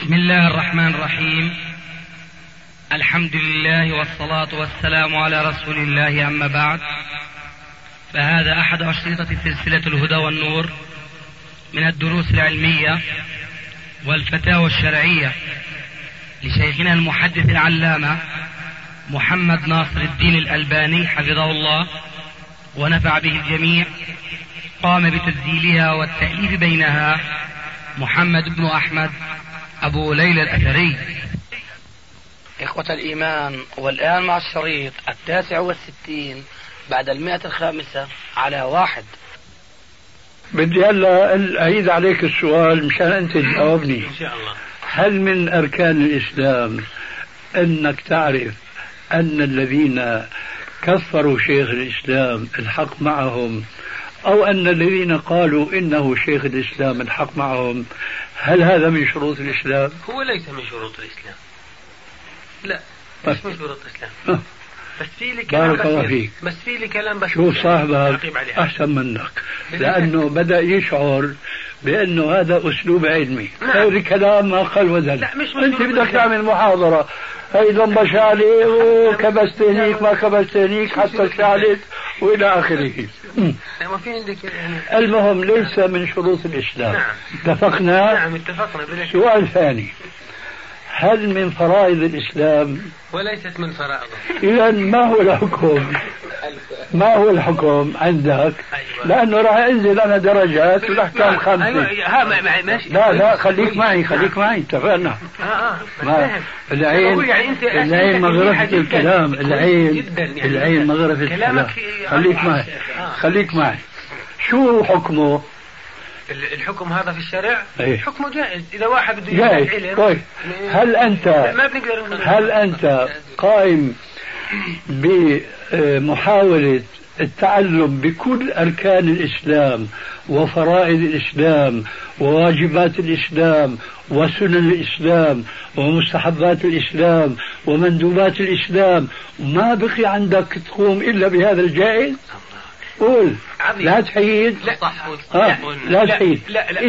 بسم الله الرحمن الرحيم. الحمد لله والصلاة والسلام على رسول الله، أما بعد، فهذا أحد أشرطة سلسلة الهدى والنور من الدروس العلمية والفتاوى الشرعية لشيخنا المحدث العلامة محمد ناصر الدين الألباني حفظه الله ونفع به الجميع. قام بتسجيلها والتأليف بينها محمد بن أحمد أبو ليلى الأثري. إخوة الإيمان، والآن مع الشريط 69 بعد 105 على 1. بدي هلا أعيد عليك السؤال مشان أنت تجاوبني إن شاء الله. هل من أركان الإسلام أنك تعرف أن الذين كفروا شيخ الإسلام الحق معهم، أو أن الذين قالوا إنه شيخ الإسلام الحق معهم؟ هل هذا من شروط الإسلام؟ هو ليس من شروط الإسلام، لا مش من شروط الإسلام. بس في لي كلام بارك الله فيك. بس في لي كلام بس شوف صاحبك أحسن منك، لأنه بدأ يشعر بأنه هذا أسلوب علمي. غير كلام ما قال وزن. أنت بدك تعمل محاضرة، هي ضمبة شالي وكبست هنيك ما كبست هنيك حتى شالت وإلى آخره. ما في عندك يعني. المهم ليس من شروط الإسلام. نعم. اتفقنا؟ نعم اتفقنا. سؤال ثاني، هل من فرائض الإسلام؟ وليست من فرائضه. إذا ما هو الحكم؟ ما هو الحكم عندك؟ أيوة. لأنه راح أنزل أنا درجات والأحكام 5. أيوة. ماشي. لا خليك معي اتفقنا. ما العين مغرفة الكلام، العين مغرفة الكلام. خليك معي. شو حكمه؟ الحكم هذا في الشرع أيه؟ حكمه جائز إذا واحد بده يدرس علم. طيب هل أنت قائم بمحاولة التعلم بكل أركان الإسلام وفرائض الإسلام وواجبات الإسلام وسنن الإسلام ومستحبات الإسلام ومندوبات الإسلام، ما بقي عندك تقوم إلا بهذا الجائز؟ قول. لا تحيد. لا تحيد.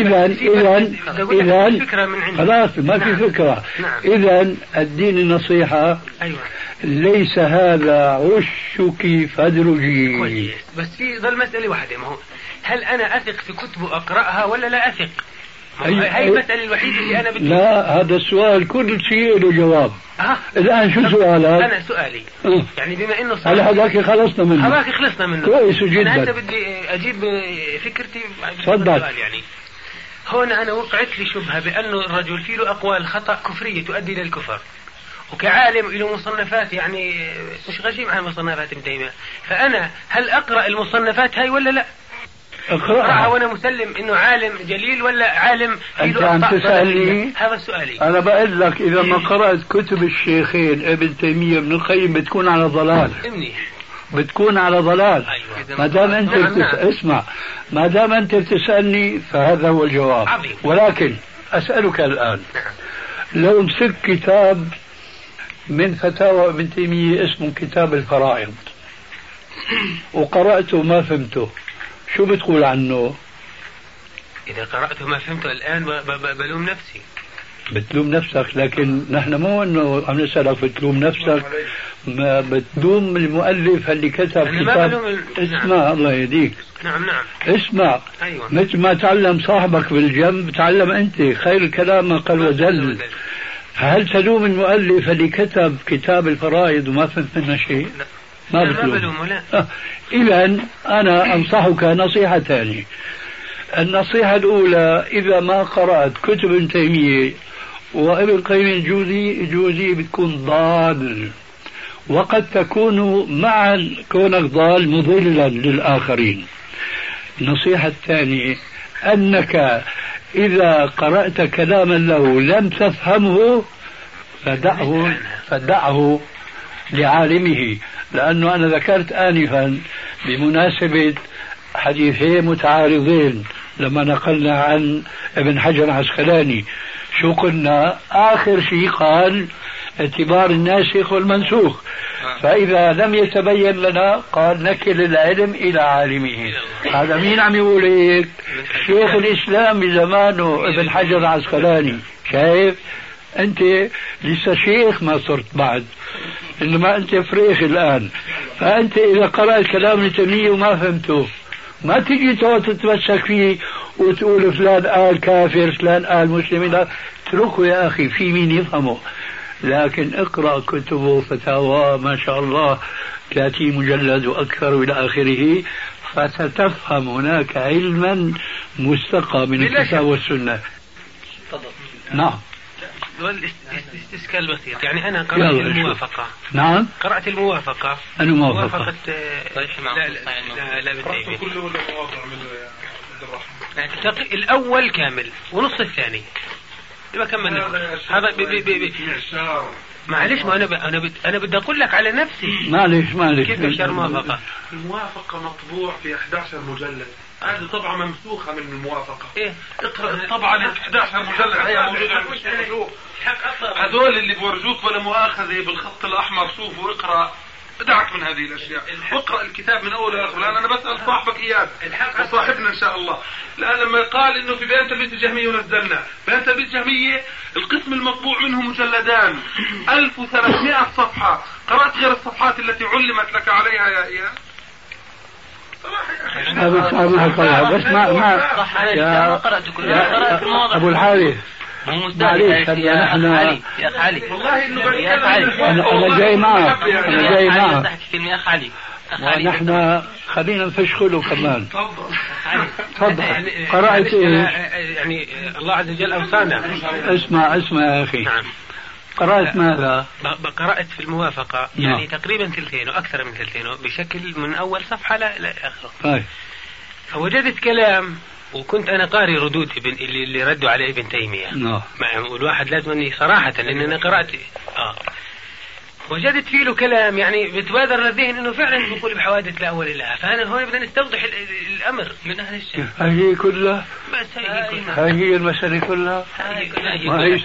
إذن خلاص ما في فكرة. إذن الدين النصيحة. أيوة. ليس هذا عشك فادرجي. كويس. بس في ظل مسألة واحدة، ما هو هل أنا أثق في كتب أقرأها ولا لا أثق؟ هاي المسألة الوحيدة اللي أنا بدي. لا، هذا السؤال كل شيء له جواب. الآن شو سؤالك؟ أنا سؤالي يعني بما إنه على هذاك خلصنا منه. كويس جدا. أنا هسه بدي أجيب فكرتي. تفضل. يعني هون أنا وقعت لي شبهة بأنه الرجل فيه له أقوال خطأ كفرية تؤدي إلى الكفر، وكعالم له مصنفات يعني مش غشيم عن مصنفات ابن تيمية، فأنا هل أقرأ المصنفات هاي ولا لا؟ أقرأها وأنا مسلم إنه عالم جليل ولا عالم أنت عم تسألني؟ هذا سؤالي. أنا بقول لك إذا ما قرأت كتب الشيخين ابن تيمية وابن القيم بتكون على ضلال. بتكون على ضلال. أيوة. ما دام أنت اسمع، ما دام أنت بتسألني فهذا هو الجواب. عظيم. ولكن أسألك الآن، لو مسك كتاب من فتاوى ابن تيمية اسمه كتاب الفرائض وقرأته ما فهمته، شو بتقول عنه؟ إذا قرأته ما فهمته الآن بلوم نفسي. بتلوم نفسك، لكن نحن مو انه عم نسألك بتلوم نفسك، ما بتلوم المؤلف اللي كتب كتاب. اسمع الله يهديك. نعم. اسمع. أيوة. مثل ما تعلم صاحبك بالجنب تعلم انت، خير الكلام ما قل وزل. هل تلوم المؤلف اللي كتب كتاب الفرائض وما فهمت منه شيء؟ ما بلومه. إذا أنا أنصحك نصيحة ثانية. النصيحة الأولى، إذا ما قرأت كتب ابن تيمية وابن القيم الجوزي بتكون ضال، وقد تكون مع كونك ضال مضلا للآخرين. النصيحة الثانية أنك إذا قرأت كلاما له لم تفهمه فدعه لعالمه، لأنه أنا ذكرت آنفا بمناسبة حديثين متعارضين لما نقلنا عن ابن حجر العسقلاني شو قلنا؟ آخر شيء قال اعتبار الناسخ والمنسوخ، فإذا لم يتبين لنا قال نكل العلم إلى عالمه. هذا مين عم يقول هيك؟ شيخ الإسلام بزمانه ابن حجر العسقلاني. شايف؟ أنت لسه شيخ ما صرت بعد، إنما أنت فريخ الآن. فأنت إذا قرأت كلام ابن تيمية وما فهمته ما تجي تتمسك فيه وتقول فلان قال كافر فلان قال مسلم. لا، اتركه يا أخي في مين يفهمه. لكن اقرأ كتبه فتاوى ما شاء الله 30 مجلد وأكثر إلى آخره، فستفهم هناك علما مستقى من الكتاب والسنة. نعم. الاستسكال بسيط، يعني أنا قرأت الموافقة. نعم. قرأت الموافقة. أنا موافقة. لا كله موافق من الأول كامل ونص الثاني يبقى كملنا. هذا معلش، ما أنا بدي أقول لك على نفسي. معلش كيف أشار موافقة؟ الموافقة مطبوع في 11 مجلد، هذه طبعة ممسوخة من الموافقة. إيه؟ اقرأ الطبعة اللي 11 مجلد هي موجودة. هذول اللي بورجوك ولا مؤاخذة بالخط الأحمر، شوفوا اقرأ، بدعك من هذه الأشياء، واقرأ الكتاب من أول لآخر. لأن أنا بسأل صاحبك إياه وصاحبنا إن شاء الله، لأن لما قال إنه في بيان تلبيس الجهمية ونزلنا بيان تلبيس الجهمية القسم المطبوع منه مجلدان 1300 صفحة، قرأت غير الصفحات التي علمت لك عليها يا إياه؟ بس ما أبو الحارث معليش، يا أخ علي والله إنه أنا جاي معك يا أخ علي ونحن خلينا نفشخله كمان. تفضل. قرأت إيه؟ يعني الله عز وجل أوصانا. اسمع يا أخي. نعم. قرأت ماذا؟ قرأت في الموافقة يعني تقريبا ثلثين وأكثر من ثلثين بشكل من أول صفحة لآخره. فوجدت كلام، وكنت أنا قاري ردود اللي ردوا على ابن تيمية. والواحد لازم صراحة، لأن أنا قرأت وجدت فيه له كلام يعني بتبادر للذهن انه فعلا يقول بحوادث لا اول لها. فانا هون بدنا نستوضح الامر من اهل الشيء. هي كلها بس هي المسألة كلها. ما هي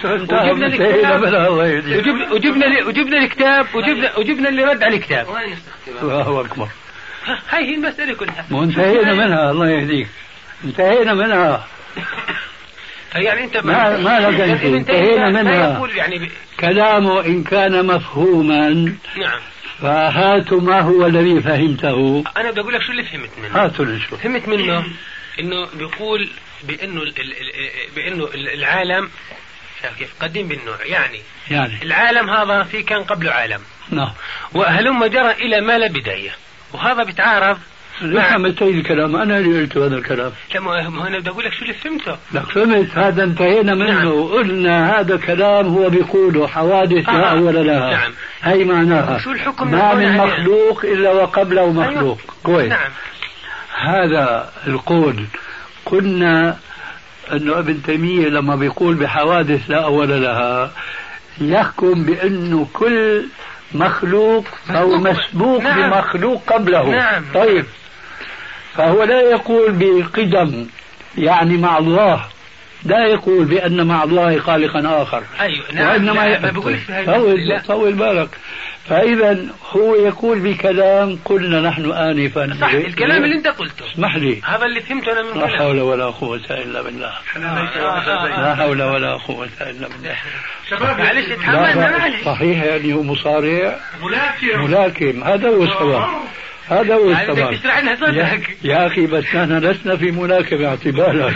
وجبنا الكتاب وجبنا اللي رد على الكتاب. الله اكبر. هاي المسألة كلها. وانتهينا منها، الله يهديك، انتهينا منها. يعني انت ما لقيت انتهينا منها. يعني كلامه إن كان مفهوما، نعم، فهاتوا ما هو الذي فهمته. أنا بدي أقول لك شو اللي فهمت منه. هاتوا لي شو فهمت منه. إنه بيقول بأنه العالم كيف قديم بالنوع، يعني العالم هذا في كان قبله عالم. نعم. وهلم جرى إلى ما لا بداية، وهذا بيتعارض. متى الكلام؟ أنا اللي قلت هذا الكلام. ما أنا بدي أقول لك شو اللي فهمته. لك فهمت هذا، انتهينا منه. نعم. قلنا هذا كلام هو بيقوله حوادث لا أول لها. نعم. هي معناها شو الحكم؟ ما من مخلوق إلا وقبله مخلوق. كويس. نعم. هذا القول قلنا أنه ابن تيمية لما بيقول بحوادث لا أول لها يحكم بأنه كل مخلوق أو مسبوق. نعم. بمخلوق قبله. نعم. طيب، فهو لا يقول بقدم يعني مع الله، لا يقول بأن مع الله خالقا آخر. أيوة. نعم. وإنما طول بالك. فإذا هو يقول بكلام قلنا نحن آنفا. صح الكلام اللي أنت قلته. اسمح لي. هذا اللي فهمته أنا من كلامك. لا حول ولا قوة إلا بالله. لا حول ولا قوة إلا بالله. شباب معلش اتحمل. صحيح، يعني هو مصارع ملاكم. هذا هو السبب. هذا هو السبب يا أخي. بس نحن لسنا في ملاكمة اعتبارا.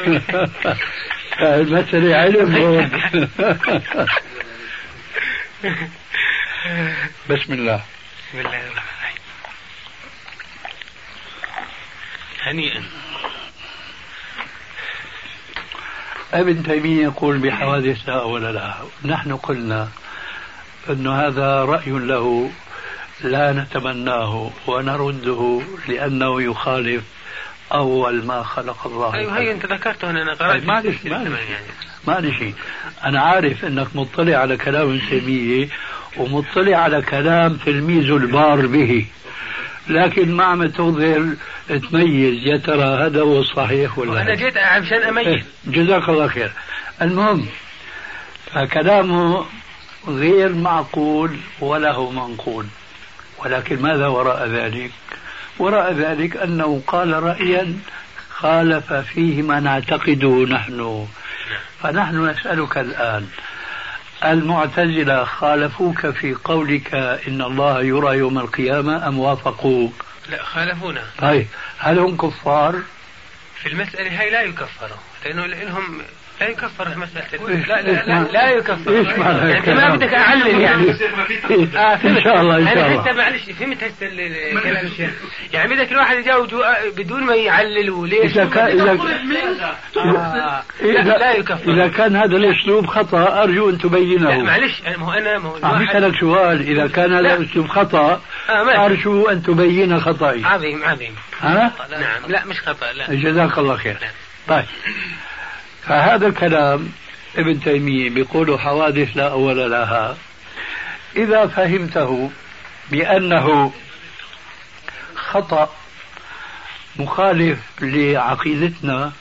المسألة علم. بسم الله. بسم الله الرحمن الرحيم. هنيئا. ابن تيمية يقول بحوادث لا أول لها. نحن قلنا أن هذا رأي له لا نتمناه ونرده لأنه يخالف أول ما خلق الله. أيوة هي أنت ذكرته أنا قرأت. ما شيء. أنا عارف أنك مطلع على كلام ابن تيمية ومطلع على كلام تلميذ البار به، لكن ما عم تظهر تميز يا ترى هذا هو الصحيح ولا. أنا جيت عشان أميز. جزاك الله خير. المهم فكلامه غير معقول وله منقول، ولكن ماذا وراء ذلك؟ وراء ذلك أنه قال رأيا خالف فيه ما نعتقده نحن. فنحن نسألك الآن، المعتزلة خالفوك في قولك إن الله يرى يوم القيامة أم وافقوك؟ لا خالفونا. طيب هل هم كفار؟ في المسألة هاي لا يكفروا، لأنه لهم لا يكفر في مسألة لا يكفر. ايش معنى يعني ما بدك أعلل يعني إن شاء الله إن شاء الله. حتى معلش فهمت هسه الكلام الشيخ، يعني بدك الواحد يجاوب بدون ما يعلل وليش لا يكفر. إذا كان هذا الأسلوب خطأ أرجو أن تبينه. لا معلش أنا عم بسألك سؤال، إذا كان هذا الأسلوب خطأ أرجو أن تبين خطأي. عظيم ها؟ نعم لا مش خطأ لا. جزاك الله خير. طيب فهذا الكلام ابن تيمية بيقول حوادث لا أول لها، إذا فهمته بأنه خطأ مخالف لعقيدتنا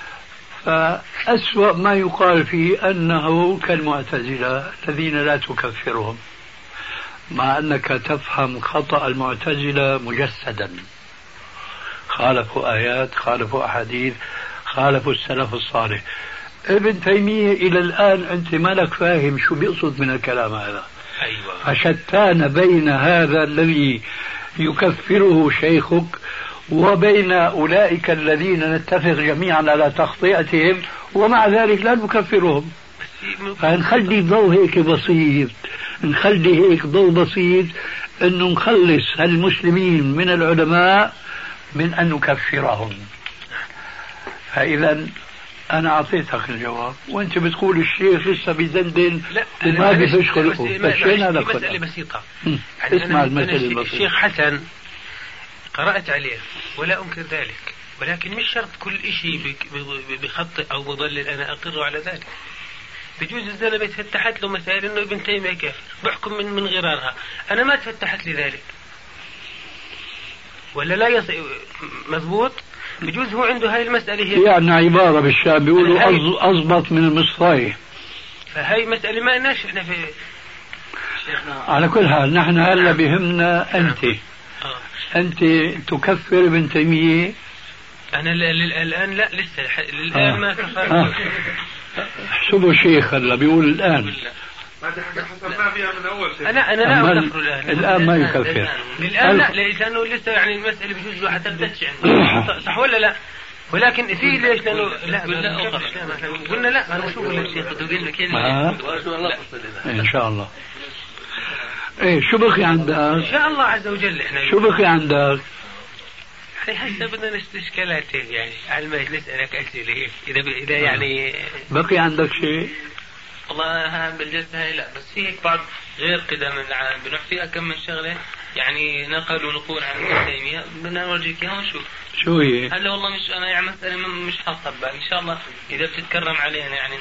فأسوأ ما يقال فيه أنه كالمعتزلة الذين لا تكفرهم، مع أنك تفهم خطأ المعتزلة مجسدا، خالفوا آيات، خالفوا أحاديث، خالفوا السلف الصالح. ابن تيمية إلى الآن أنت ما لك فاهم شو بيقصد من الكلام هذا. أيوة. فشتان بين هذا الذي يكفره شيخك وبين أولئك الذين نتفق جميعا على تخطئتهم ومع ذلك لا نكفرهم. فنخلي ضوء هيك بسيط، نخلي هيك ضوء بسيط أنه نخلص المسلمين من العلماء من أن نكفرهم. فإذا أنا أعطيتك الجواب وأنت بتقول الشيخ لسه بيدندن وما بيفش خلقه. مسألة بسيطة. اسمع المسألة البسيطة. الشيخ حسن قرأت عليه ولا أنكر ذلك، ولكن مش شرط كل إشي بخطئ أو مضلل أنا أقر على ذلك. بجوز الزلمة تفتحت له مسائل إنه ابن تيمية كافر بحكم من غرارها، أنا ما تفتحت لي ذلك ولا لا مضبوط. بجوز هو عنده هاي المسألة هي يعني عبارة بالشام بيقولوا أضبط من المصفاية. فهي مسألة ما لناش إحنا في على كل حال نحن هلا بهمنا أنت تكفر ابن تيمية. أنا الآن لا لسه الآن ما كفر. احسبوا شيخ هلا بيقول الآن أنا لا أكفر الآن ما يكفر الآن لا، لأنه لسه يعني المسألة بجوز الواحد تبتش صح ولا لا؟ ولكن في ليش لأنه قلنا لا أنا شو قلنا الشيخ تقول لك إن شاء الله. إيه شو بقي عندك؟ إن شاء الله عز وجل إحنا شو بقي عندك؟ هسه بدنا استشكالات يعني على ما نسألك أسئلة إذا يعني بقي عندك شيء؟ والله بالجلسة هاي لا، بس في هيك بعض غير قدم العالم بنروح فيها كم من شغلة يعني نقل ونقول عن ابن تيمية بدنا نورجيك اياها ونشوف شو هي؟ هلا والله مش أنا يعني مسألة مش حاطة ببالي، إن شاء الله إذا بتتكرم علينا يعني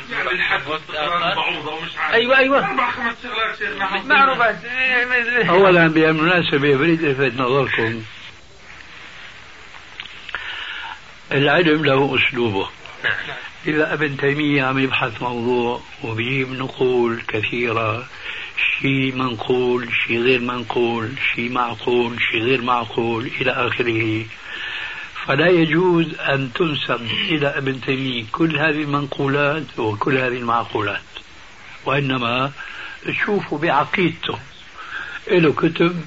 أيوة معروفات. أولا بالمناسبة بريد ألفت نظركم، العلم له أسلوبه. إذا ابن تيمية عم يبحث موضوع وبيجيب نقول كثيرة، شيء منقول شيء غير منقول شيء معقول شيء غير معقول إلى آخره، فلا يجوز أن تنسب إلى ابن تيمية كل هذه المنقولات وكل هذه المعقولات، وإنما تشوفوا بعقيدته. له كتب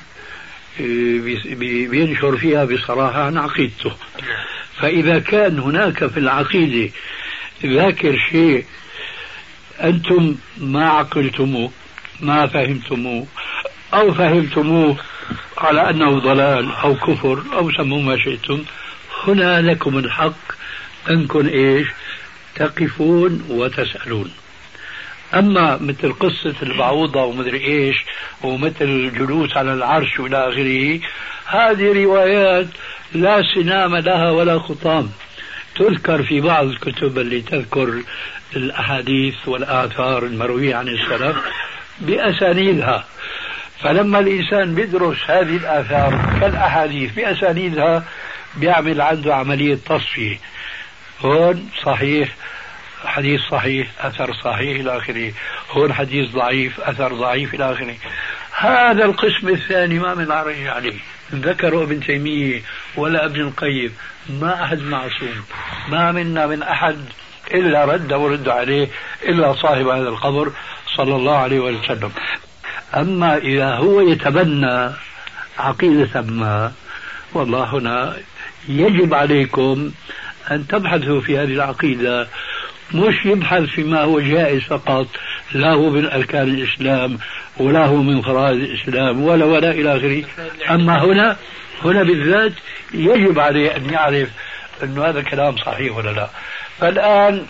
بينشر فيها بصراحة عن عقيدته. فإذا كان هناك في العقيدة ذاكر شيء أنتم ما عقلتموه ما فهمتموه أو فهمتموه على أنه ضلال أو كفر أو سموه ما شئتم، هنا لكم الحق أنكم إيش تقفون وتسألون. أما مثل قصة البعوضة ومدري إيش ومثل الجلوس على العرش وإلى آخره، هذه روايات لا سنام لها ولا خطام، تذكر في بعض الكتب اللي تذكر الأحاديث والآثار المروية عن السلف بأسانيدها. فلما الإنسان بيدرس هذه الآثار كالأحاديث بأسانيدها بيعمل عنده عملية تصفية، هون صحيح حديث صحيح أثر صحيح إلى آخره، هون حديث ضعيف أثر ضعيف إلى آخره. هذا القسم الثاني ما من عرج عليه، ذكروا ابن تيمية ولا ابن القيم، ما أحد معصوم، ما منا من أحد إلا رد ورد عليه إلا صاحب هذا القبر صلى الله عليه وسلم. أما إذا هو يتبنى عقيدة ما، والله هنا يجب عليكم أن تبحثوا في هذه العقيدة، مش يبحث فيما هو جائز فقط، لا هو من أركان الإسلام ولا هو من فرائض الإسلام ولا إلى آخره. أما هنا بالذات يجب عليه أن يعرف أن هذا الكلام صحيح ولا لا. فالآن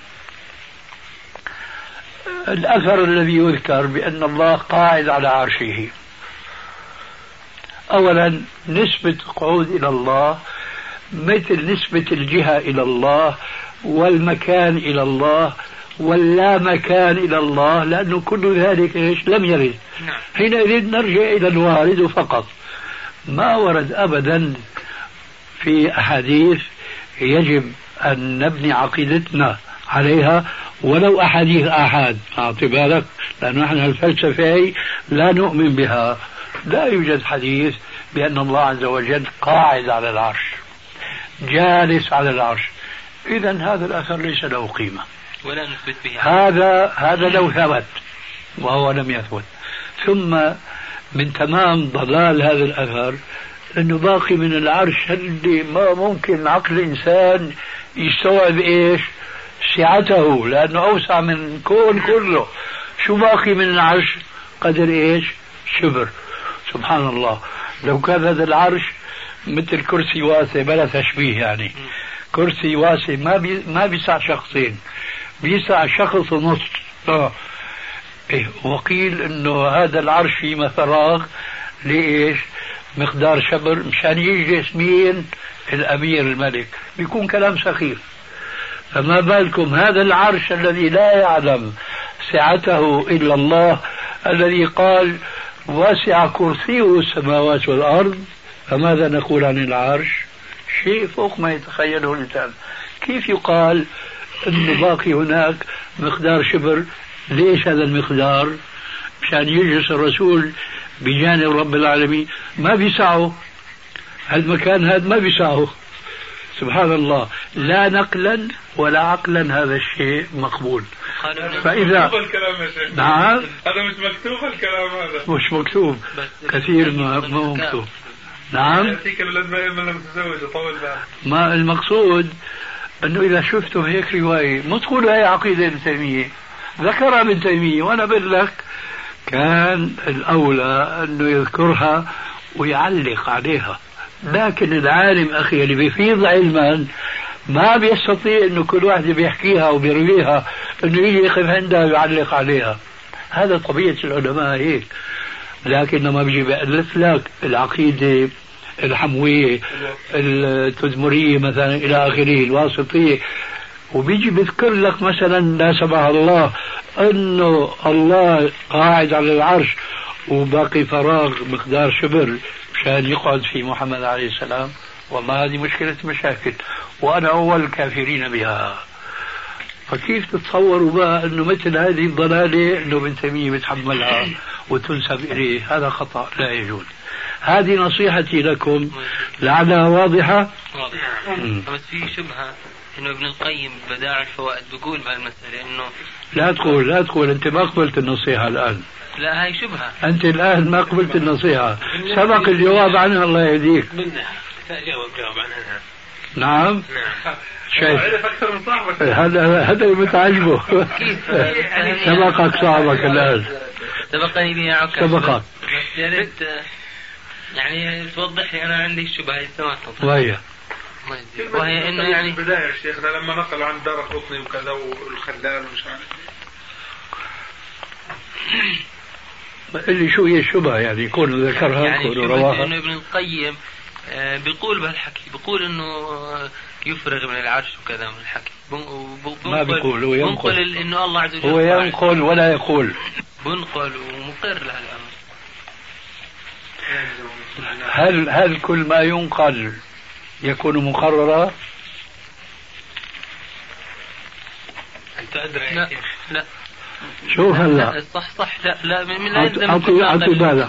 الأثر الذي يذكر بأن الله قاعد على عرشه، أولا نسبة قعود إلى الله مثل نسبة الجهة إلى الله والمكان إلى الله واللا مكان إلى الله، لأنه كل ذلك لم يرد. حينئذ نرجع إلى الوارد فقط، ما ورد أبدا في أحاديث يجب أن نبني عقيدتنا عليها ولو أحاديث آحاد. أعطي بالك، لأن نحن الفلسفة لا نؤمن بها، لا يوجد حديث بأن الله عز وجل قاعد على العرش جالس على العرش، إذا هذا الأثر ليس له قيمة ولا نثبت بها. هذا لو ثبت وهو لم يثبت. ثم من تمام ضلال هذا الأثر أنه باقي من العرش اللي ما ممكن عقل الإنسان يستوعب إيش سعته، لأنه أوسع من كون كله. شو باقي من العرش؟ قدر إيش؟ شبر. سبحان الله، لو كان هذا العرش مثل كرسي واسع، بلا تشبيه يعني، كرسي واسع ما بيسع شخصين، بيسع شخص ونص. وقيل انه هذا العرش فيه فراغ ليش؟ مقدار شبر، مشان يجلس مين؟ الامير الملك. بيكون كلام سخيف. فما بالكم هذا العرش الذي لا يعلم سعته الا الله، الذي قال واسع كرسيه السماوات والارض. فماذا نقول عن العرش؟ شيء فوق ما يتخيله الإنسان. كيف يقال أنه باقي هناك مقدار شبر؟ ليش هذا المقدار؟ مشان يجلس الرسول بجانب رب العالمين، ما بيسعه هالمكان، هذا ما بيسعه. سبحان الله، لا نقلا ولا عقلا هذا الشيء مقبول. فإذا نعم، هذا مش مكتوب، الكلام هذا مش مكتوب، كثير ما مكتوب. نعم، ما المقصود أنه إذا شفتوا هيك رواية مو تقولوا هي عقيدة ابن تيمية، ذكرها ابن تيمية، وأنا بقول لك كان الأولى أنه يذكرها ويعلق عليها. لكن العالم أخي اللي بيفيض علما ما بيستطيع أنه كل واحد بيحكيها وبيرويها أنه يجي يقف عندها ويعلق عليها. هذا طبيعة العلماء هيك. لكن لما بيجي بألف لك العقيدة الحموية التدمرية مثلا إلى آخره الواسطية، وبيجي بذكر لك مثلا لا سمح الله أنه الله قاعد على العرش وباقي فراغ مقدار شبر مشان يقعد في محمد عليه السلام، والله هذه مشكلة مشاكل، وأنا أول الكافرين بها. فكيف تتصوروا بقى أنه مثل هذه الضلالة أنه ابن تيمية بتحملها وتنسب إليه؟ هذا خطأ لا يجوز. هذه نصيحتي لكم لعلها واضحة. بس في شبهة أنه ابن القيم بداعي الفوائد بيقول بهالمسألة أنه لا تقول أنت ما قبلت النصيحة الآن. لا، هاي شبهة، أنت الآن ما قبلت النصيحة، سبق الجواب عنها الله يهديك. جاوب عنها. نعم. شايف أكثر من صاحبك، هذا اللي متعجبه. سبقك صاحبك الآن. سبقني بها عكاش. سبقك. يا ريت يعني توضح لي، أنا عندي شبهة السماء. وهي إنه يعني البداية شيخنا لما نقل عن دار قطني وكذا والخلال ومش عارف اللي شو هي الشبهة يعني يكون ذكرها يعني يكون رواها. إنه ابن القيم بيقول بهالحكي، بيقول إنه يفرغ من العرش وكذا من الحكي. ما بيقول، هو ينقل. إنه الله عز وجل هو ينقل ولا يقول، بنقل ومقر لهالأمر. هل كل ما ينقل يكون مقررا؟ أنت أدري. لا شوف هلا صح لا من أعطي بالك.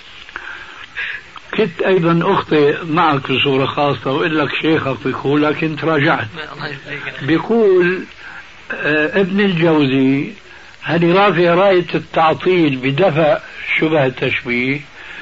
كنت أيضا أخطئ معك بصورة خاصة وإقول لك شيخك بيقول، لكن تراجعت. بيقول ابن الجوزي هل رافع راية التعطيل بدفع شبه التشبيه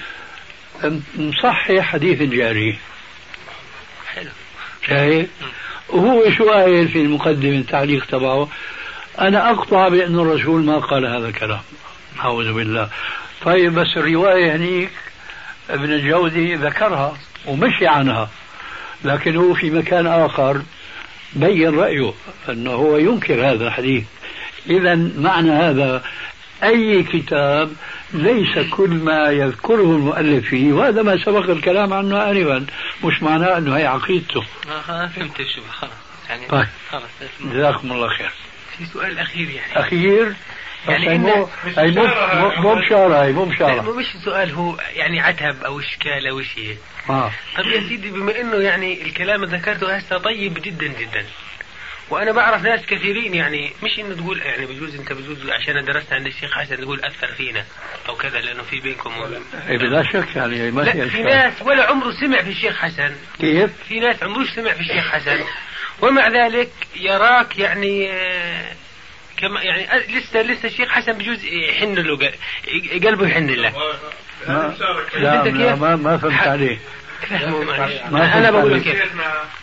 مصحح حديث الجاري. حلو. شايف؟ وهو شو قايل في المقدمة التعليق تبعه؟ أنا أقطع بأن الرسول ما قال هذا الكلام، أعوذ بالله. طيب بس الرواية هنيك ابن الجوزي ذكرها ومشي عنها، لكن هو في مكان آخر بين رأيه أنه هو ينكر هذا الحديث. إذا معنى هذا أي كتاب ليس كل ما يذكره المؤلف فيه، وهذا ما سبق الكلام عنه آنفا، مش معناه أنه هي عقيدته. فهمت الشبهة خلاص يعني. طيب خلاص جزاكم الله خير. في سؤال أخير يعني. أخير يعني مو بشارة، مو بشارة، مش سؤال، هو يعني عتب أو إشكال أو شيء. طب يا سيدي، بما إنه يعني الكلام اللي ذكرته هسه طيب جدا جدا، وأنا بعرف ناس كثيرين يعني، مش إنه تقول يعني بجوز أنت بجوز عشان درست عند الشيخ حسن تقول أثر فينا أو كذا، لأنه في بينكم بلا شك يعني ما لا، في ناس ولا عمره سمع في الشيخ حسن. كيف؟ في ناس عمروش سمع في الشيخ حسن ومع ذلك يراك يعني كما يعني لسه الشيخ حسن بجوز يحن له قلبه يحن له. لا ما فهمت عليه. أنا بقول لك كيف.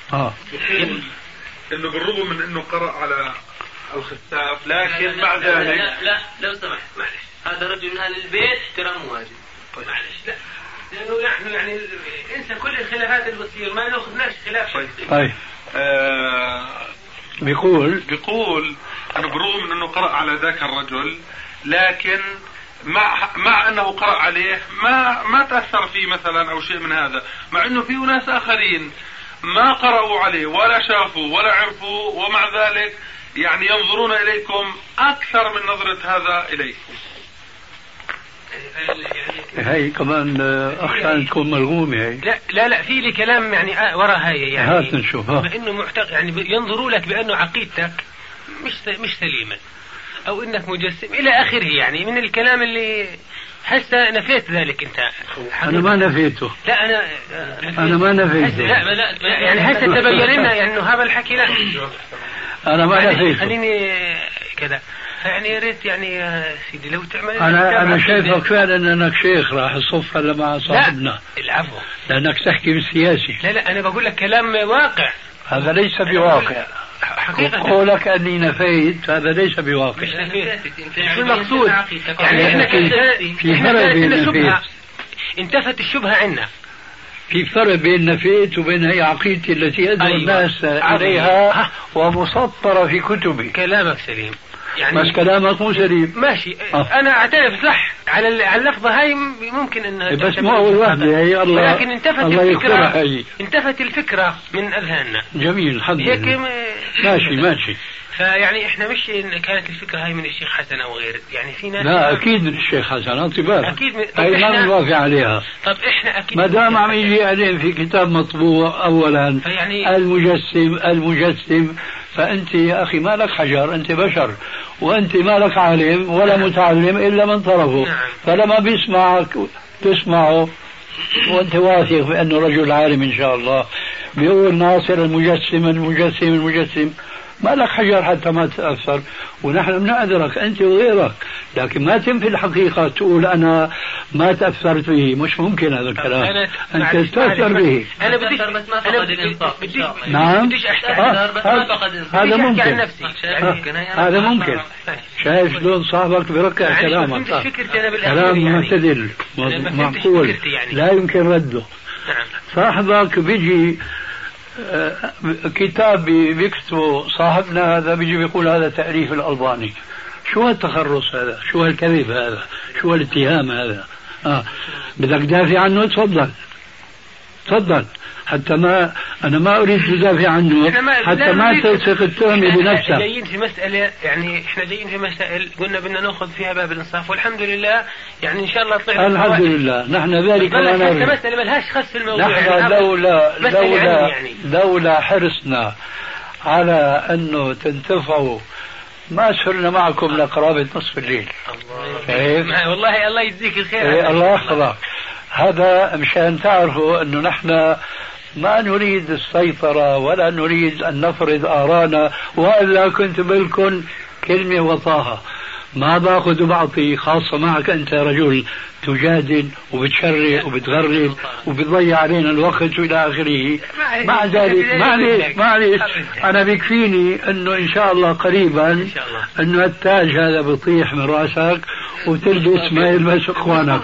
إنه بالرغم من إنه قرأ على الخساف، لكن مع ذلك لا لو سمحت معلش، هذا رجل من أهل البيت احترام واجب. معلش لا، لأنه نحن يعني انسى كل الخلافات اللي بتصير، ما ناخذناش خلاف شخصي. طيب بيقول أنه بالرغم من أنه قرأ على ذاك الرجل، لكن مع أنه قرأ عليه ما تأثر فيه مثلا أو شيء من هذا، مع أنه في ناس آخرين ما قرأوا عليه ولا شافوا ولا عرفوا، ومع ذلك يعني ينظرون إليكم أكثر من نظرة هذا إليكم. هي كمان أخشى أن تكون ملغومة هي. لا في لي كلام يعني وراء هاي يعني. هات نشوف. إنه معتقد يعني ينظروا لك بأنه عقيدتك مش سليمة، أو إنك مجسم إلى آخره، يعني من الكلام اللي هسه نفيت ذلك أنت. أنا ما نفيته. لا أنا ما نفيته. لا يعني هسه تبين لنا يعني إنه هذا الحكي لا. أنا ما نفيته. خليني كذا يعني، يا ريت يعني يا سيدي لو تعمل. أنا شايفك فعلا أنك شيخ راح الصف هلا مع صاحبنا. العفو. لأنك تحكي بالسياسي. لا أنا بقول لك كلام واقع. هذا ليس بواقع. حقيقة قولك أني نفيت هذا ليس بواقع. شو المقصود؟ يعني إحنا في فرق بين نفيت. انتفت الشبهة عنا. في فرق بين نفيت وبين هي عقيدتي التي يدعو الناس إليها ومسطرة في كتبي. كلامك سليم يعني، بس كلامك مو سليم. ماشي. أنا أعترف صح على اللفظة هاي، ممكن إنها بس مو أول واحدة هي. الله لكن انتفت الفكرة من أذهاننا. جميل الحمد لله. ماشي. فيعني احنا مش كانت الفكرة هاي من الشيخ حسن او غيره، يعني في ناس. لا اكيد من الشيخ حسن، انتباه. اكيد هاي ما بنوافق عليها. طب احنا اكيد ما دام عم يجي عليه في كتاب مطبوع اولا فيعني المجسم، فانت يا اخي ما لك حجر، انت بشر، وانت ما لك عالم ولا متعلم الا من طرفه. فلما بيسمعك تسمعه وانت واثق بانه رجل عالم ان شاء الله، بيقول ناصر المجسم ما لك حجر حتى ما تتأثر، ونحن بنعذرك أنت وغيرك، لكن ما تنفي الحقيقة تقول أنا ما تأثرت به. مش ممكن هذا الكلام. أنت تتأثر به. أنا بديش بس ما فقد الإنصاف. نعم هذا ممكن. شايف شلون صاحبك بركع كلامك، كلام معتدل معقول لا يمكن رده. صاحبك بيجي كتاب بيكتبه صاحبنا هذا، بيجي بيقول هذا تأليف الألباني. شو هالتخرص هذا؟ شو هالكذب هذا؟ شو هالاتهام هذا؟ بدك تدافع عنه؟ تفضل حتى أنا ما أريد تدافع عنه حتى ما تلصق التهمة بنفسك. جايين في مسألة يعني، إحنا جايين في مسائل قلنا بدنا نأخذ فيها باب الإنصاف، والحمد لله يعني إن شاء الله طلعنا. الحمد لله نحن ذلك لا نرى. مسألة ملهاش خص في الموضوع. نحن لولا حرصنا على أنه تنتفعوا ما سرنا معكم لقرابة نصف الليل. والله الله يجزيك الخير. الله يحفظك. هذا مشان تعرفوا أنه نحن ما نريد السيطرة ولا نريد أن نفرض آرانا، وإلا كنت بالكم كلمة وطاها. ما باخذ وبعطي، خاصة معك أنت رجل تجادل وبتشرع وبتغرب وبتضيع علينا الوقت وإلى آخره. مع ذلك معلش أنا بكفيني أنه إن شاء الله قريبا أنه التاج هذا بيطيح من رأسك وتلبس ما يلبس إخوانك.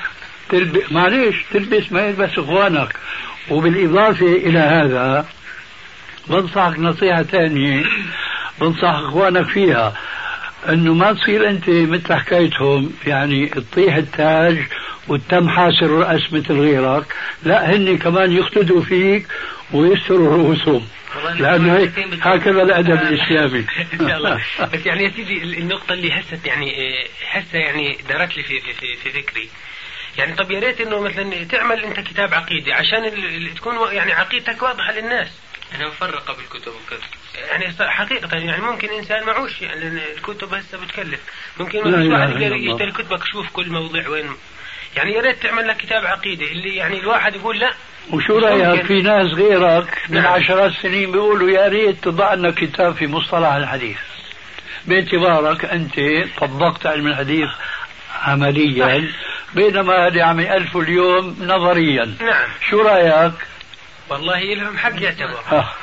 تلبس ما يلبس إخوانك. وبالإضافة إلى هذا بنصحك نصيحة ثانية بنصح إخوانك فيها، أنه ما تصير أنت مثل حكايتهم يعني تطيح التاج وتم حاسر الرأس مثل غيرك، لا هن كمان يقتدوا فيك ويستروا رؤوسهم، لأنه هكذا الأدب الإسلامي. إن شاء الله. بس يعني يا سيدي النقطة اللي هسه يعني دارت لي في فكري، يعني طب يا ريت إنه مثلا تعمل أنت كتاب عقيدة عشان تكون يعني عقيدتك واضحة للناس. أنا مفرقة بالكتب وكذا. يعني حقيقة يعني ممكن إنسان معوش يعني الكتب هسه بتكلف، ممكن واحد يشتري كتبك شوف كل موضوع وين. يعني يا ريت تعمل لك كتاب عقيدة اللي يعني الواحد يقول لا. وشو رأيك في ناس غيرك من عشرات سنين بيقولوا يا ريت تضع لنا كتاب في مصطلح الحديث، باعتبارك أنت طبقت علم الحديث عمليا بينما اللي عم يألفوا اليوم نظريا. نعم. شو رأيك؟ والله لهم حق يعتبر.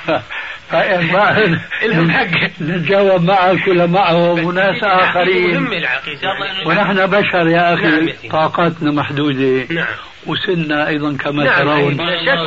لهم حق نتجاوب معك ولا معهم وناس آخرين، ونحن بشر يا أخي طاقاتنا محدودة. نعم. وسننا أيضا كما ترون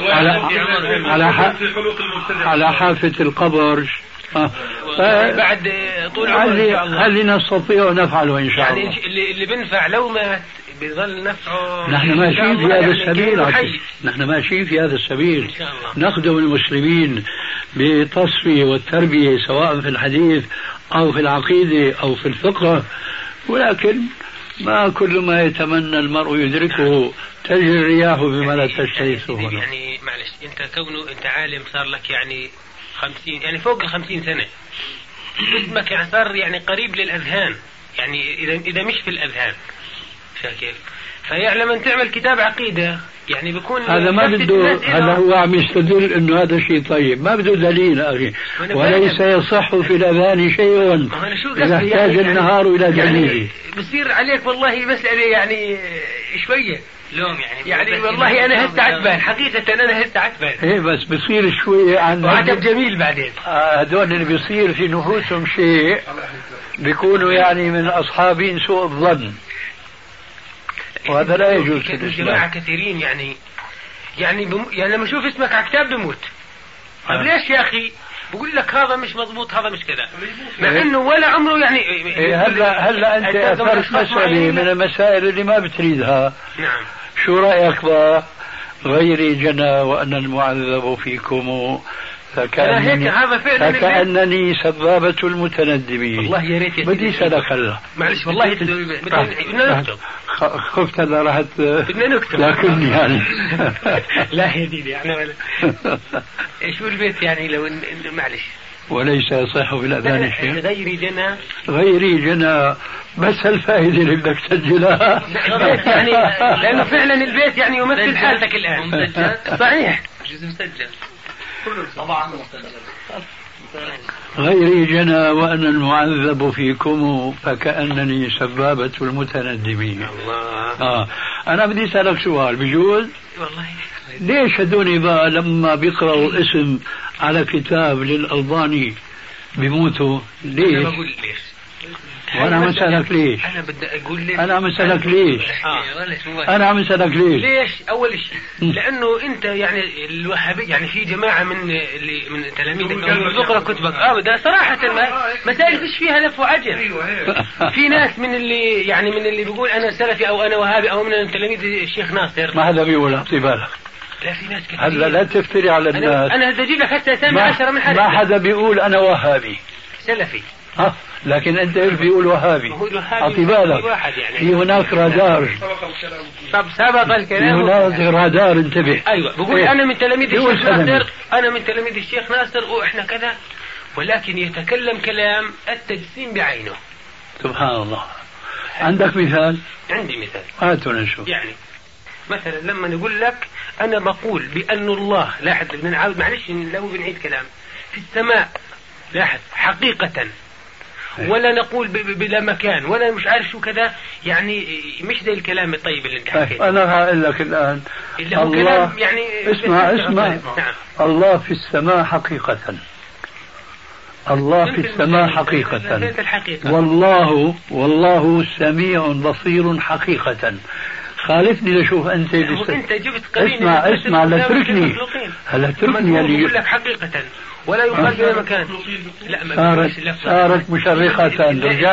على حافة القبر. بعد طول عمره هل نستطيع نفعله إن شاء الله. يعني اللي بنفع لو مات بيظل نفعه. نحن ماشيين في هذا السبيل. نحن ماشيين في هذا السبيل، نخدم المسلمين بالتصفية والتربية سواء في الحديث أو في العقيدة أو في الفقه، ولكن ما كل ما يتمنى المرء يدركه، تجري الرياح بما لا تشتهي السفن. يعني معلش أنت أنت عالم صار لك يعني 50 يعني فوق 50 سنة، اسمك يعني صار يعني قريب للأذهان، يعني إذا مش في الأذهان كيف؟ فيعني لما تعمل كتاب عقيدة يعني بيكون هذا ما بده، هذا هو عم يستدل انه هذا شيء طيب، ما بده دليل اخي. وليس يصح في الاذان شيء اذا احتاج يعني النهار الى دليل. يعني بصير عليك والله مسألة يعني شوية لوم يعني والله انا هسه عتبان حقيقة، انا هسه عتبان. ايه بس بصير شوية عن عتب جميل بعدين. هذول اللي بيصير في نفوسهم شيء بيكونوا يعني من اصحابين سوء الظن، وهذا لا يجوز في الإسلام. جماعة كثيرين يعني لما اشوف اسمك على كتاب بموت. طيب ليش يا اخي؟ بقول لك هذا مش مضبوط، هذا مش كذا، مع انه ولا عمره يعني. هلا انت اثرت مسألة من المسائل اللي ما بتريدها. نعم. شو رأيك بقى؟ غيري جنى وأنا المعذب فيكم فكأنني سبابة المتندبين. والله يا ريت بدي سألك هلا معلش والله بدنا نكتب. خفت هلا راح بدنا نكتب لكني يعني لا يا ديدي يعني ولا شو البيت يعني لو معلش. وليس يصح في الأذان شيء. غيري جنى بس الفائدة اللي بدك تسجلها يعني لأنه فعلا البيت يعني يمثل حالتك الآن. مسجل صحيح جزء مسجل طبعا. غيري جنى وأنا المعذب فيكم فكأنني سبابة المتندبين. أنا بدي أسألك سؤال بجوز؟ والله ليش هدوني بقى لما بيقرأوا اسم على كتاب للألباني بيموتوا؟ ليش؟ أنا بقول ليش. وأنا عم أسألك ليش؟ أنا بدي أقول ليش. أنا عم أسألك ليش؟ أنا عم أسألك ليش؟ ليش؟ أول شيء لأنه أنت يعني الوهابي يعني في جماعة من تلاميذك بيقرأ كتبك ده صراحة مسائل فيش فيها لف وعجل. في ناس من اللي بيقول أنا سلفي أو أنا وهابي أو من تلاميذ الشيخ ناصر. ما هذا بيقول أعطي بالك. لا في ناس كثير. هلا لا تفتري على الناس. أنا بدي أجيب لك هسه أسامي 10 من حدا. ما حدا بيقول أنا وهابي سلفي. لكن أنت بيقول وهابي. أعطي بالك يعني في هناك رادار. طب سبق الكلام. في هناك رادار انتبه. أيوة بقول أنا من تلاميذ الشيخ ناصر، أنا من تلاميذ الشيخ ناصر وإحنا كذا، ولكن يتكلم كلام التجسيم بعينه. سبحان الله. عندك مثال؟ عندي مثال. هاتوا نشوف. يعني مثلا لما نقول لك أنا بقول بأن الله لاحظ بنعاود معلش لو بنعيد كلام في السماء لاحظ حقيقة، ولا نقول بلا مكان ولا مش عارف شو كذا، يعني مش زي الكلام الطيب اللي انت حكيته. انا هقول لك الان الله يعني اسمع نعم. الله في السماء حقيقة، الله في السماء حقيقة، والله سميع بصير حقيقة. خالفني لشوف انت انت جبت قرينه. اسمع لا تتركني، هلا تركني اللي يقول لك حقيقة ولا يقال بلا مكان. لا صارت مشرقة.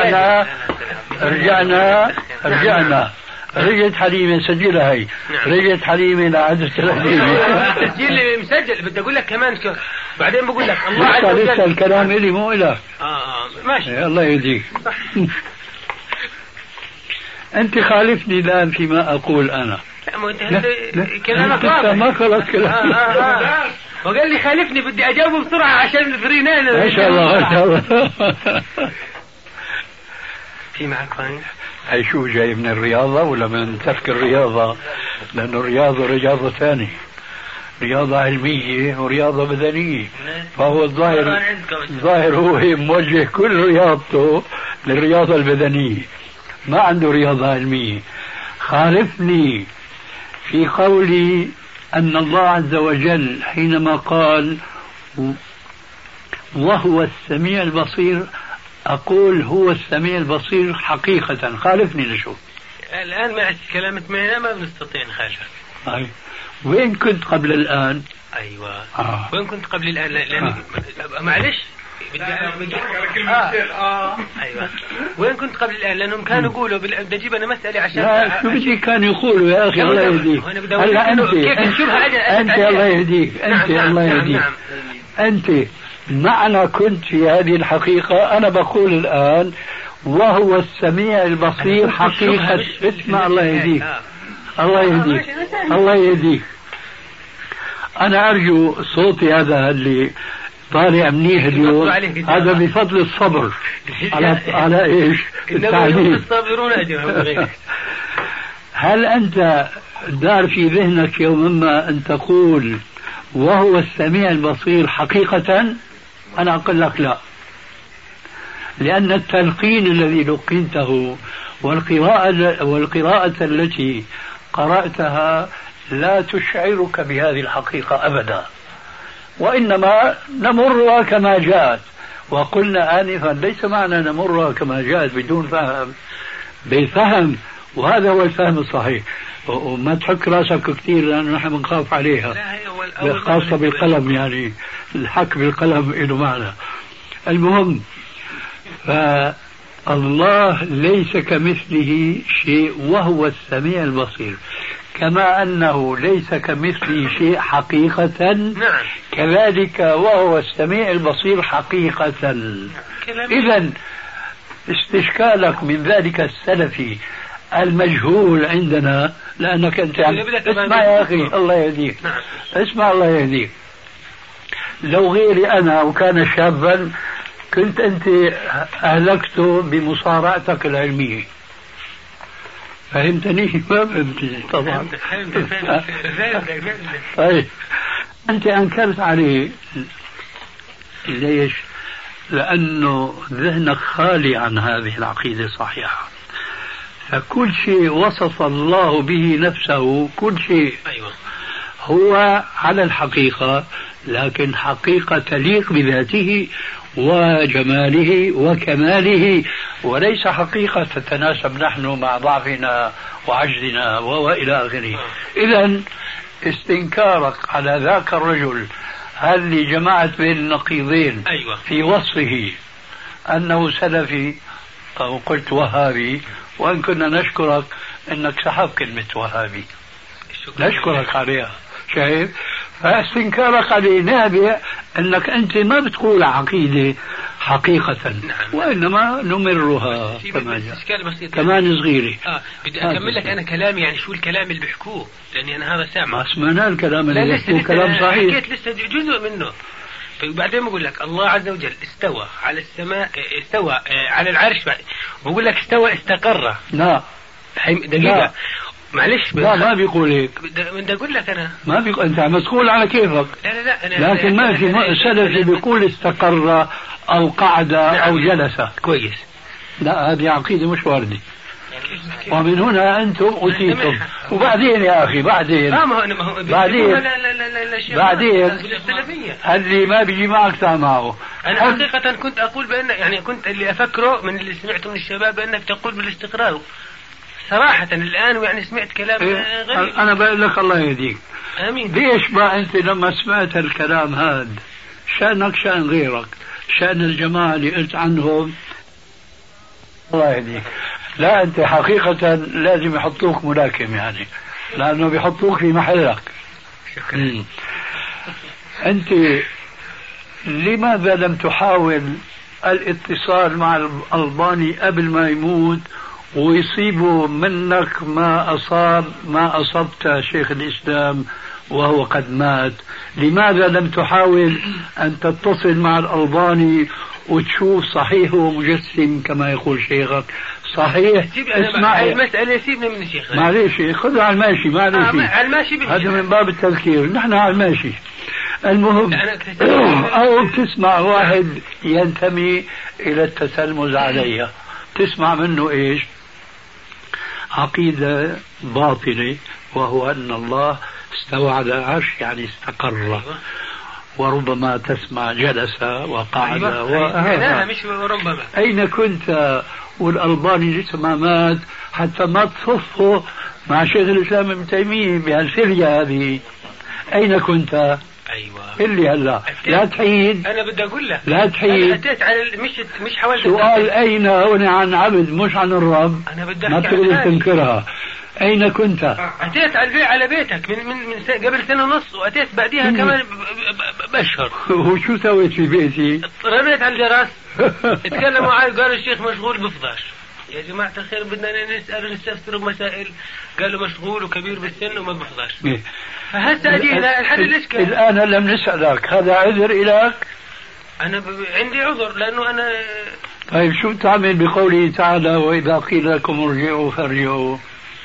رجعنا رجعت حليمة سجلها هي. رجعت حليمة لعدد تسجيل مسجل. بدي اقول لك كمان بعدين بقول لك الله عز وجل. لسه الكلام إلي مو إلك. ماشي. الله يهديك. أنت خالفني الآن فيما أقول أنا. لا كلامك واضح. ما خلص كلام. وقال لي خالفني بدي أجاوبه بسرعة عشان الفرينين. ما شاء الله ما شاء الله. في معك فاين؟ هي شو جاي من الرياضة ولا من ترك الرياضة؟ لأنه الرياضة رياضة ثانية، رياضة علمية ورياضة بدنية. فهو الظاهر هو موجه كل رياضته للرياضة البدنية، ما عنده رياضة علمية. خالفني في قولي أن الله عز وجل حينما قال وهو السميع البصير أقول هو السميع البصير حقيقة. خالفني لشوف الآن مع كلامك معنا ما بنستطيع نخالفك. وين كنت قبل الآن؟ أيوة. وين كنت قبل الآن؟ لأن معلش أيوة. وين كنت قبل الآن؟ لأنهم كانوا يقولوا بدي أجيب أنا مسألة عشان لا شو بدي كانوا يقولوا يا أخي الله يهديك. هلا أنت الله يهديك. أنت الله يهديك. أنت معنى كنت في هذه الحقيقة. أنا بقول الآن وهو السميع البصير حقيقة. اسمع الله يهديك. الله يهديك. الله يهديك. أنا أرجو صوتي هذا اللي طالع منيح اليوم هذا بفضل الصبر على إيش التعليم. هل أنت دار في ذهنك يوم ما أن تقول وهو السميع البصير حقيقة؟ أنا أقول لك لا، لأن التلقين الذي لقنته والقراءة التي قرأتها لا تشعرك بهذه الحقيقة أبدا، وإنما نمرها كما جاءت. وقلنا آنفا ليس معنى نمرها كما جاءت بدون فهم، بالفهم، وهذا هو الفهم الصحيح. وما تحك راسك كثير لأنه نحن بنخاف عليها، خاصة بالقلم، يعني الحك بالقلم له معنى. المهم فالله ليس كمثله شيء وهو السميع البصير، كما أنه ليس كمثله شيء حقيقة. نعم. كذلك وهو السميع البصير حقيقة. إذن استشكالك من ذلك السلفي المجهول عندنا، لأنك أنت اسمع يا أخي الله يهديك. نعم. اسمع الله يهديك. لو غيري أنا وكان شابا كنت أنت أهلكته بمصارعتك العلمية. فهمتني؟ ما فهمتني طبعا. طيب أنت أنكرت عليه ليش؟ لأنه ذهنك خالي عن هذه العقيدة الصحيحة. فكل شيء وصف الله به نفسه، كل شيء هو على الحقيقة، لكن حقيقة تليق بذاته وجماله وكماله، وليس حقيقة تتناسب نحن مع ضعفنا وعجزنا وإلى آخره. إذن استنكارك على ذاك الرجل اللي جمعت بين النقيضين في وصفه أنه سلفي أو قلت وهابي، وإن كنا نشكرك أنك سحب كلمة وهابي، نشكرك عليها. شايف؟ فاستنكارك عليه نابع أنك أنت ما بتقول عقيدة حقيقة. نعم. وإنما نمرها كمان صغيرة. بدي أكمل لك أنا كلامي، يعني شو الكلام اللي بيحكوه، لأني أنا هذا سامع. ما سمعنا الكلام اللي بيحكوه كلام صحيح. حكيت لسه جزء منه. بعدين بقول لك الله عز وجل استوى على السماء، استوى على العرش، بقول لك استوى استقر. لا دقيقة. معلش لا ما بيقول هيك. بدي اقول لك انا ما بيقول، انت عم تقول على كيفك. لا لكن ما في سلفي بيقول استقر او قعد او جلس. كويس. لا هذه عقيدة مش واردة. ومن هنا أنتم أتيتم. وبعدين يا أخي بعدين اللي ما بيجي معك معه. أنا حقيقة كنت أقول بأن يعني كنت اللي أفكره من اللي سمعته من الشباب بأنك تقول بالاستقرار صراحة الآن، ويعني سمعت كلام غريب. أنا بقول لك الله يهديك. آمين. ليش ما أنت لما سمعت الكلام هذا شأنك شأن غيرك، شأن الجماعة اللي قلت عنهم الله يهديك. لا أنت حقيقة لازم يحطوك ملاكم يعني، لأنه بيحطوك في محلك. شكرا. أنت لماذا لم تحاول الاتصال مع الألباني قبل ما يموت ويصيبوا منك ما أصبت شيخ الإسلام وهو قد مات؟ لماذا لم تحاول أن تتصل مع الألباني وتشوف صحيح هو مجسم كما يقول شيخك؟ صحيح. اسمع المسألة سيبنا من الشيخ. معليش خذوا على الماشي. على الماشي هذا من باب التذكير، نحن على الماشي. المهم أو تسمع واحد ينتمي إلى التسلمز عليها، تسمع منه إيش؟ عقيدة باطلة، وهو أن الله استوى على العرش يعني استقر، وربما تسمع جلس وقعد. مش ربما. أين كنت والألباني لسه ما مات حتى ما تصفه مع شيخ الإسلام ابن تيمية بهالسرية هذه؟ أين كنت؟ أيوة. اللي هلا لا تحيد. أنا بدي أقول لك لا تحيد. أتيت على مش حاولت. سؤال أين هنا عن عبد مش عن الرب. أنا بدي ما تقدر تنكرها. أين كنت؟ أتيت على بيتك من قبل سنة ونص، وأتيت بعديها كمان بأشهر. وشو سويت في بيتي؟ رميت على الجرس. اتكلموا معي قال الشيخ مشغول بفضاش. يا جماعة الخير بدنا نسأل ونستفسر مسائل، قالوا مشغول وكبير بالسن وما بفضاش. فهسه أجينا الحل الإشكال. الآن لم نسألك، هذا عذر إليك؟ أنا عندي عذر لأنه أنا. طيب شو تعمل بقوله تعالى وإذا قيل لكم ارجعوا فارجعوا؟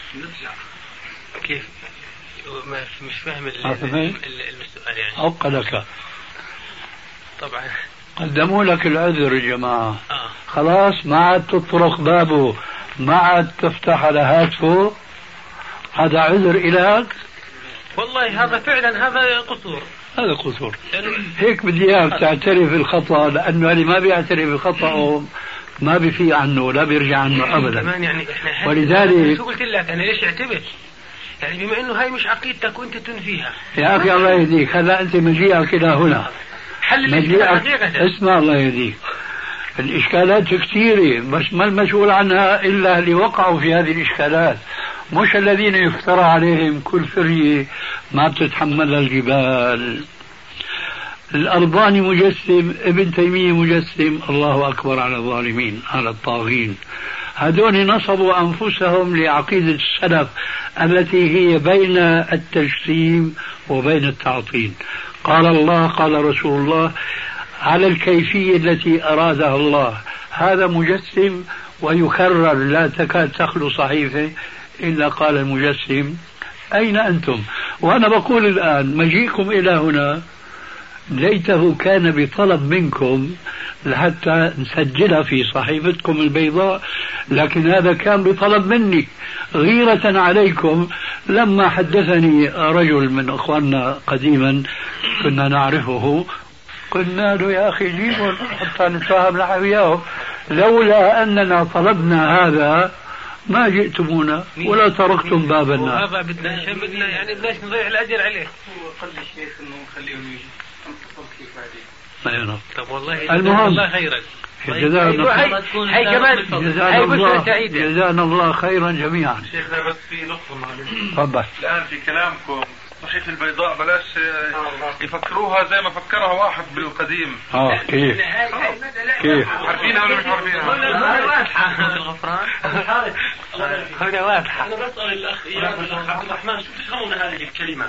كيف؟ مش فاهم السؤال يعني. عقلك. طبعا قدموا لك العذر يا جماعة. خلاص ما عاد تطرق بابه، ما عاد تفتح على هاتفه، هذا عذر إليك؟ والله هذا فعلا هذا قصور. هذا قصور. هيك بدي اياك تعترف بالخطأ، لأنه اللي ما بيعترف بخطأه ما بيفي عنه لا بيرجع عنه أبدا. يعني ولذلك شو قلت لك أنا ليش اعتبر؟ يعني بما إنه هاي مش عقيدتك وأنت تنفيها. يا أخي الله يهديك، هلا أنت مجيئك إلى هنا حل الإشكالات. اسمع الله يهديك، الإشكالات كثيرة بس ما المسؤول عنها إلا اللي وقعوا في هذه الإشكالات، مش الذين يفترى عليهم كل فرية ما بتتحملها الجبال. الألباني مجسم، ابن تيمية مجسم، الله أكبر على الظالمين على الطاغين. هذول نصبوا أنفسهم لعقيدة السلف التي هي بين التجسيم وبين التعطيل. قال الله قال رسول الله على الكيفية التي أرادها الله. هذا مجسم ويكرر، لا تكاد تخلو صحيفة إلا قال المجسم أين أنتم؟ وأنا بقول الآن مجيئكم إلى هنا ليته كان بطلب منكم لحتى نسجلها في صحيفتكم البيضاء، لكن هذا كان بطلب مني غيرة عليكم. لما حدثني رجل من أخواننا قديما كنا نعرفه قلنا له يا أخي جيبوا حتى نتفاهم نحن وياهم، لولا أننا طلبنا هذا ما جئتمونا ولا تركتم بابنا. وهذا بدنا يعني بدناش نضيع الأجر عليه. قال الشيخ إنه خليهم يجي. طب والله المهم الله خيرا. جزانا الله خيرا جميعا. شيخنا بس في نقطة معلش. تفضل. الآن في كلامكم صحيح البيضاء بلاش يفكروها زي ما فكرها واحد بالقديم. كيف؟ كيف؟ عارفينها ولا مش عارفينها؟ هنا واضحة. الغفران. هنا واضحة. أنا بسأل الأخ عبد الرحمن شو تفهمون هذه الكلمة؟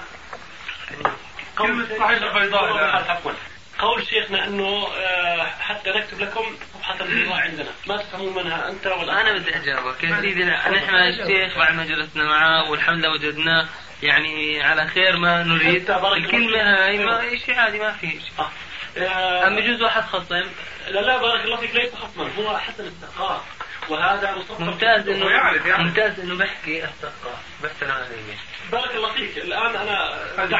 كلمة صحيح البيضاء. قول شيخنا أنه حتى نكتب لكم حتى تفهموها عندنا، ما تفهمون منها أنت ولا أنا بدي أجاوبك يا سيدي. نحن الشيخ بعد ما جلسنا معه والحمد لله وجدناه يعني على خير ما نريد. الكلمة هاي ما شيء عادي ما في شيء. أم يجوز واحد خصم؟ لا بارك الله فيك، ليس خصما، هو حسن الثقافة، وهذا ممتاز انه ممتاز انه بحكي الثقافة بس انا بارك الله فيك. الان انا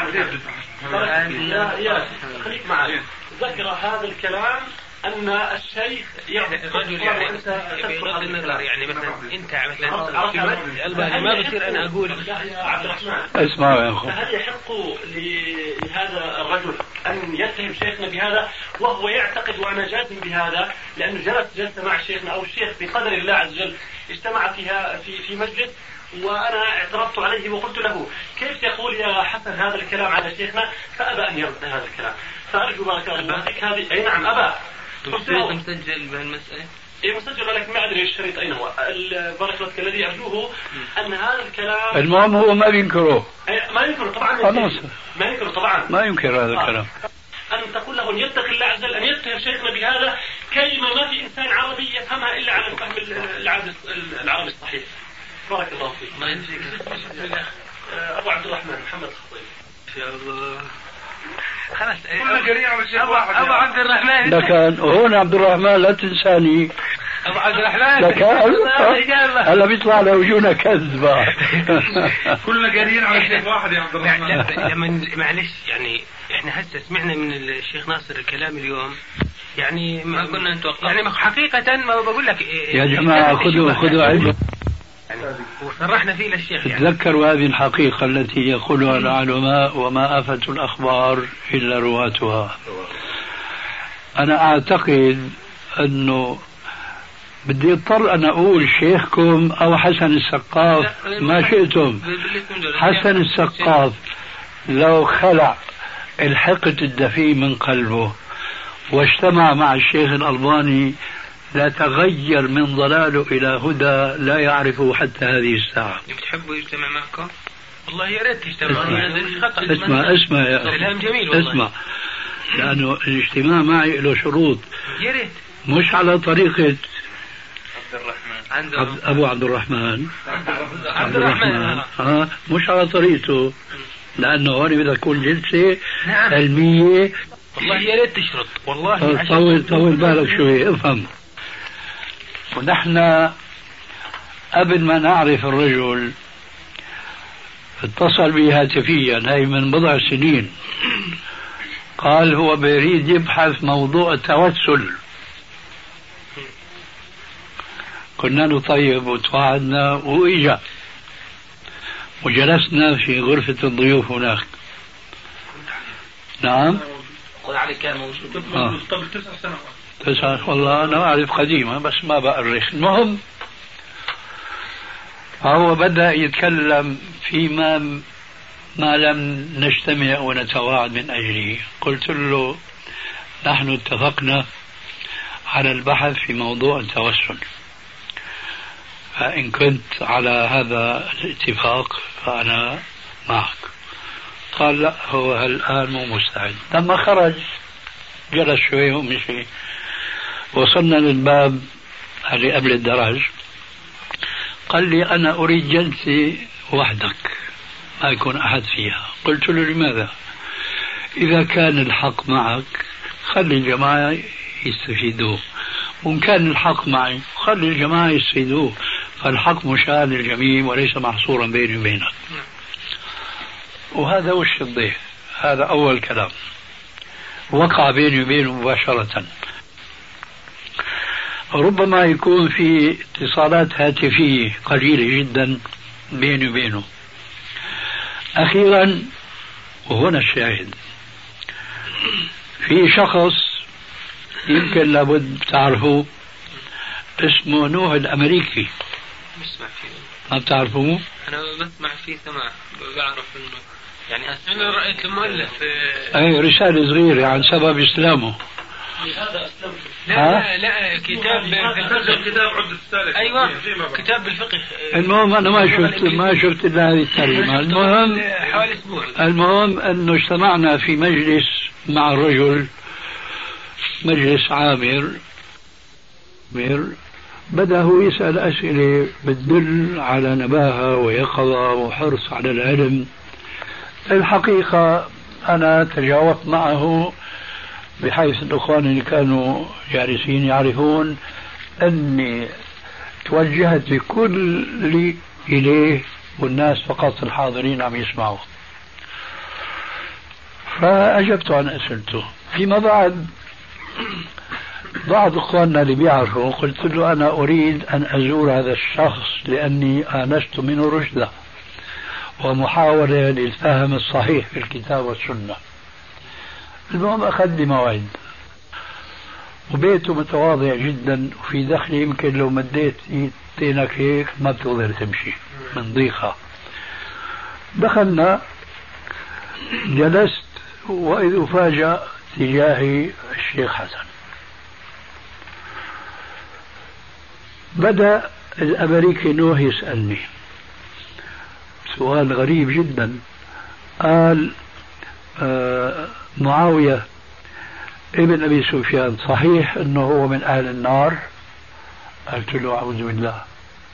خليك معي. ذكر هذا الكلام ان الشيخ الرجل يعني بغض النظر يعني مثلا انت مثلا ما بصير انا اقول يا عبد الرحمن اسمع يا اخو، فهل يحق لهذا الرجل ان يتهم شيخنا بهذا وهو يعتقد وانا جازم بهذا، لانه جلسه مع شيخنا او الشيخ بقدر الله عز وجل اجتمع فيها في مجلس وانا اعترضت عليه وقلت له كيف يقول يا حسن هذا الكلام على شيخنا، فابى ان يرد هذا الكلام. فارجو بارك الله فيك هذه اي نعم ابى. مسجل بهالمسألة؟ اي مسجل، ولكن ما ادري الشريط اين هو. بارك الله فيك. الذي ارجوه ان هذا الكلام المهم هو ما بينكره. ما ينكره طبعا. خلاص ما ينكره طبعا. ما ينكر هذا الكلام. أن تقول له أن يتقي الله عز وجل، أن يتهم شيخنا بهذا كلمة ما في إنسان عربي يفهمها إلا على الفهم العربي الصحيح. بارك الله فيك. ما ينسيك. أبو عبد الرحمن محمد خطيب. يا الله. خلاص كلنا قريب على شيخ واحد. أبو عبد الرحمن. لكن هون عبد الرحمن لا تنساني. أبو عبد الرحمن. لكن هلا بيطلع لوجونا كذبة. كلنا قريبين على شيخ واحد يا عبد الرحمن. لما معلش يعني احنا هسه سمعنا من الشيخ ناصر الكلام اليوم، يعني ما كنا نتوقع. يعني حقيقة ما بقول لك يا جماعة خذوا علم. وصرحنا فيه للشيخ يعني. تذكروا هذه الحقيقة التي يقولها العلماء: وما آفة الأخبار إلا رواتها. أنا أعتقد أنه بدي اضطر أن أقول شيخكم أو حسن السقاف ما شئتم. حسن السقاف لو خلع الحقد الدفي من قلبه واجتمع مع الشيخ الألباني لا تغير من ضلاله إلى هدى لا يعرفه حتى هذه الساعة. بتحبوا يجتمع معكم؟ والله يا ريت تجتمع. اسمع يا كلام جميل والله. اسمع، لأنه الاجتماع معي له شروط. يا ريت مش على طريقة عبد الرحمن أبو عبد الرحمن. عبد الرحمن مش على طريقته، لأنه هون بدها تكون جلسة علمية. والله يا ريت تشرط والله. طول بالك شوي افهم. ونحن قبل ما نعرف الرجل اتصل بي هاتفيا، هاي من بضع سنين، قال هو بيريد يبحث موضوع التوسل. كنا نطيب وتوعدنا وإجا وجلسنا في غرفة الضيوف هناك. نعم كان موجود قبل 9 سنوات. والله أنا أعرف قديمة بس ما بأرخ. المهم فهو بدأ يتكلم فيما ما لم نجتمع ونتواعد من أجله. قلت له نحن اتفقنا على البحث في موضوع التوسل، فإن كنت على هذا الاتفاق فأنا معك. قال لا هو الآن مو مستعد. لما خرج جلس شوي ومشي، وصلنا للباب اللي قبل الدرج، قال لي أنا أريد جلسة وحدك ما يكون أحد فيها. قلت له لماذا؟ إذا كان الحق معك خلي الجماعة يستفيدوه، وإن كان الحق معي خلي الجماعة يستفيدوه، فالحق مشاع للجميع وليس محصورا بيني وبينك. وهذا وش الضيف. هذا أول كلام وقع بيني وبينه مباشرة. ربما يكون في اتصالات هاتفية قليلة جدا بيني وبينه. أخيرا وهنا الشاهد، في شخص يمكن لابد تعرفوه اسمه نوح الأمريكي. ما بتعرفوه؟ أنا بسمع فيه سماع، بعرف إنه يعني أنا رأيت المؤلف أي رسالة صغيرة عن سبب إسلامه. لهذا أسلمت. لا كتاب عدة السالك. أيوة كتاب بالفقه. المهم أنا ما شفت إلا هذه الترجمة. المهم حوالي أسبوع. المهم أنه اجتمعنا في مجلس مع الرجل، مجلس عامر، المثمر بدأ هو يسأل أسئلة بتدل على نباهة ويقظة وحرص على العلم. الحقيقة أنا تجاوبت معه بحيث الأخوان اللي كانوا جالسين يعرفون أني توجهت بكل إليه والناس فقط الحاضرين عم يسمعوا، فأجبت عن أسئلته. فيما بعض إخواننا اللي بيعرفوا قلت له أنا أريد أن أزور هذا الشخص لأني آنست منه رشدة ومحاولة للفهم الصحيح في الكتاب والسنة. المهم أخذ لي موعد، وبيته متواضع جدا وفي دخل يمكن لو مديت ايدينك هيك ما بتقدر تمشي من ضيقة. دخلنا، جلست، وإذ أفاجأ تجاهي الشيخ حسن. بدأ الأمريكي نوح يسألني سؤال غريب جدا. قال معاوية ابن أبي سفيان صحيح أنه هو من أهل النار؟ قلت له أعوذ بالله،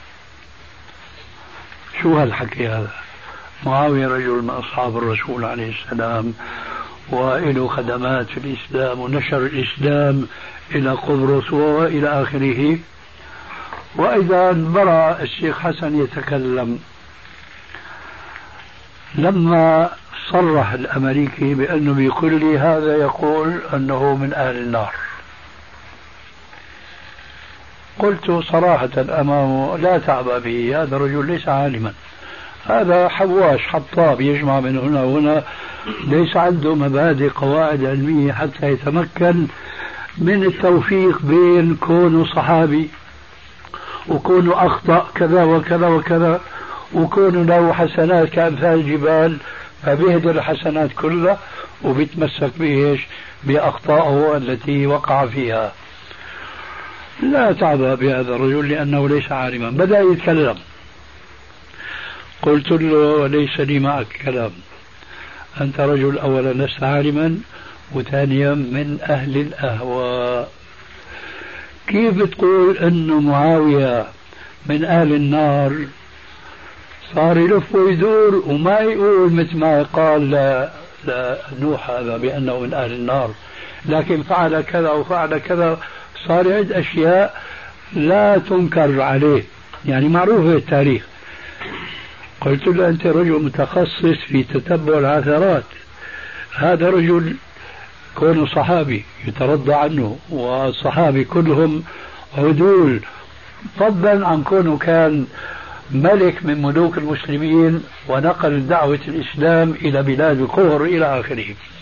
شو هالحكي هذا؟ معاوية رجل من أصحاب الرسول عليه السلام وله خدمات في الإسلام ونشر الإسلام إلى قبرص وإلى آخره. وإذا برأ الشيخ حسن يتكلم لما صرح الأمريكي بأنه بيقول لي هذا يقول أنه من أهل النار. قلت صراحة أمامه لا تعبأ به، هذا الرجل ليس عالما، هذا حواش حطاب يجمع من هنا وهنا، ليس عنده مبادئ قواعد علمية حتى يتمكن من التوفيق بين كونه صحابي وكونه أخطأ كذا وكذا وكذا وكونه له حسنات كأمثال الجبال فبيهدر الحسنات كلها وبيتمسك بإيش؟ بأخطائه التي وقع فيها. لا تعبأ بهذا الرجل لأنه ليس عالما. بدأ يتكلم، قلت له ليس لي معك كلام، أنت رجل أولا لست عالما وثانيا من أهل الأهواء. كيف بتقول أنه معاوية من أهل النار؟ صار يلف ويدور وما يقول مثل ما قال لنوح هذا بأنه من أهل النار، لكن فعل كذا وفعل كذا، صار يعد أشياء لا تنكر عليه، يعني معروفة التاريخ. قلت له أنت رجل متخصص في تتبع العثرات، هذا رجل كونه صحابي يترضى عنه والصحابي كلهم عدول، فضلا عن كونه كان ملك من ملوك المسلمين ونقل دعوة الإسلام إلى بلاد الكفر إلى آخره.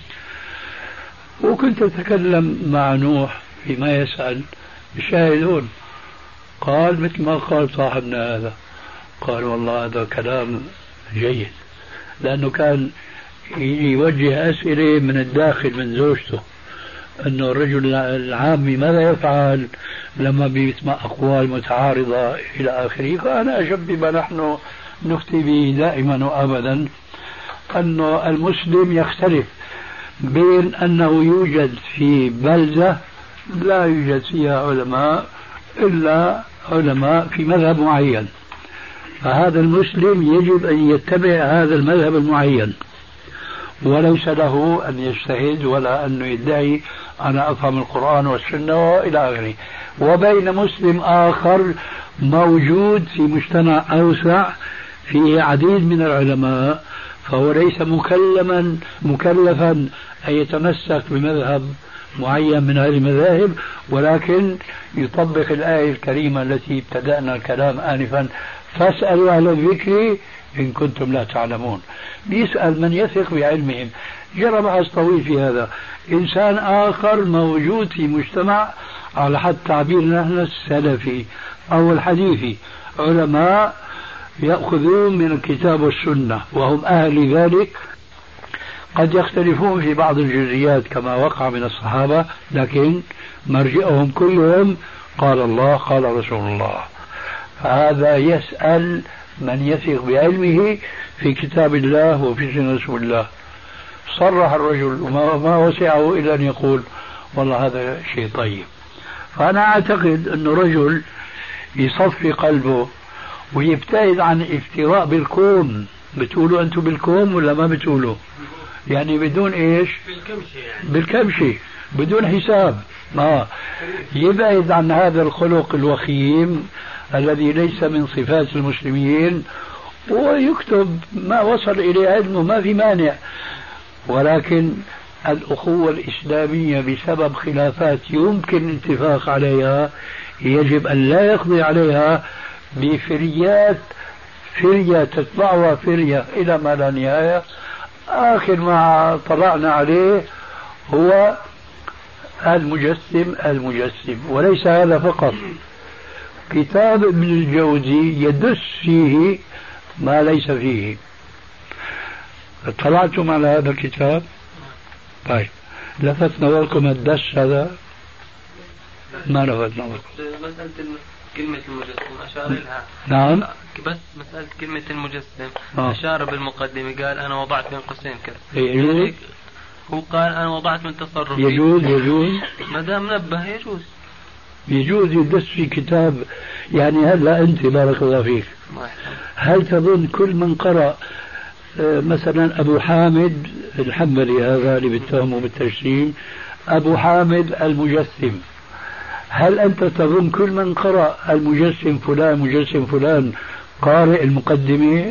وكنت أتكلم مع نوح فيما يسأل الشاهدون، قال مثل ما قال صاحبنا هذا، قال والله هذا كلام جيد، لأنه كان يوجه أسئلة من الداخل من زوجته، أنه الرجل العامي ماذا يفعل لما بيسمع أقوال متعارضة إلى آخره. فأنا أجب بما نحن نفتي به دائما وأبدا، أنه المسلم يختلف بين أنه يوجد في بلدة لا يوجد فيها علماء إلا علماء في مذهب معين، فهذا المسلم يجب أن يتبع هذا المذهب المعين، وليس له أن يجتهد ولا أن يدعي أنا أفهم القرآن والسنة وإلى آخره. وبين مسلم آخر موجود في مجتمع أوسع فيه عديد من العلماء، فهو ليس مكلفا أن يتمسك بمذهب معين من هذه المذاهب، ولكن يطبق الآية الكريمة التي ابتدأنا الكلام آنفا، فاسألوا أهل الذكر إن كنتم لا تعلمون. بيسأل من يثق بعلمهم. جرى بحث طويل في هذا. إنسان آخر موجود في مجتمع على حد تعبيرنا نحن السلفي أو الحديثي، علماء يأخذون من الكتاب والسنة وهم أهل ذلك، قد يختلفون في بعض الجزئيات كما وقع من الصحابة، لكن مرجئهم كلهم قال الله قال رسول الله. فهذا يسأل من يثق بعلمه في كتاب الله وفي سنة رسول الله. صرح الرجل وما وسعه إلا أن يقول والله هذا شيء طيب. فأنا أعتقد أنه رجل يصفي قلبه ويبتعد عن افتراء بالكون. بتقولوا أنتم بالكون ولا ما بتقولوا؟ يعني بدون إيش؟ بالكمشة يعني. بالكمشة بدون حساب. يبعد عن هذا الخلق الوخيم الذي ليس من صفات المسلمين، ويكتب ما وصل إليه علمه، ما في مانع. ولكن الأخوة الإسلامية بسبب خلافات يمكن الاتفاق عليها يجب أن لا يقضي عليها بفريات، فرية تتبعها فرية إلى ما لا نهاية. آخر ما طلعنا عليه هو المجسم. وليس هذا فقط، كتاب ابن الجوزي يدس فيه ما ليس فيه. اطلعتم على هذا الكتاب؟ طيب، لفت نظركم الدس هذا؟ ما لفت نظركم؟ مسألة كلمة المجسم أشار لها. نعم، بس مسألة كلمة المجسم أشار بالمقدمة، قال أنا وضعت بين قوسين كذا. يجوز؟ هو قال أنا وضعت من تصرفي. يجوز ما دام نبه يجوز يدس في كتاب. يعني هلا أنت بارك الله فيك، هل تظن كل من قرأ مثلا أبو حامد الحنبلي هذا اللي بيتهمه بالتجسيم، أبو حامد المجسم، هل أنت تظن كل من قرأ المجسم فلان مجسم فلان قارئ المقدمة؟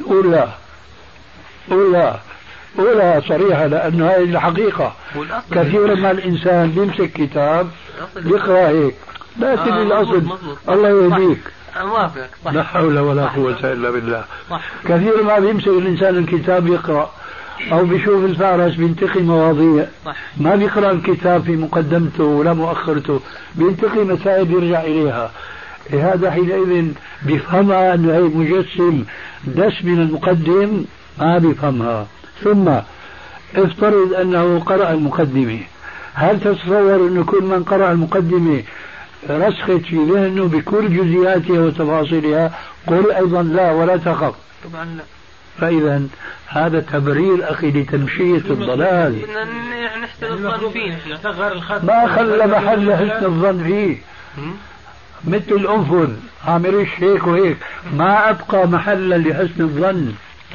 أولى صريحة، لأنه هذه الحقيقة. كثيرا ما الإنسان بيمسك كتاب يقرأ هيك، لا تدري الأصل. الله يهديك. لا حول ولا قوة إلا بالله. كثير ما بيمسك الإنسان الكتاب يقرأ، أو بيشوف الفارس بينتقي مواضيع، ما بيقرأ الكتاب في مقدمته ولا مؤخرته، بينتقي مسائل يرجع إليها. هذا حينئذ بيفهمها أنه هي مجسم دس من المقدم، ما بيفهمها. ثم افترض أنه قرأ المقدمة، هل تتصور أنه كل من قرأ المقدمة رسخت في ذهنه بكل جزئياتها وتفاصيلها؟ قل أيضا لا ولا تخف. طبعا لا. فإذا هذا تبرير أخي لتمشية الضلال. نحسن الظن فيه، ما خلى محل حسن الظن فيه. مثل الأنفذ عامريش هيك وهيك، ما أبقى محلا لحسن الظن.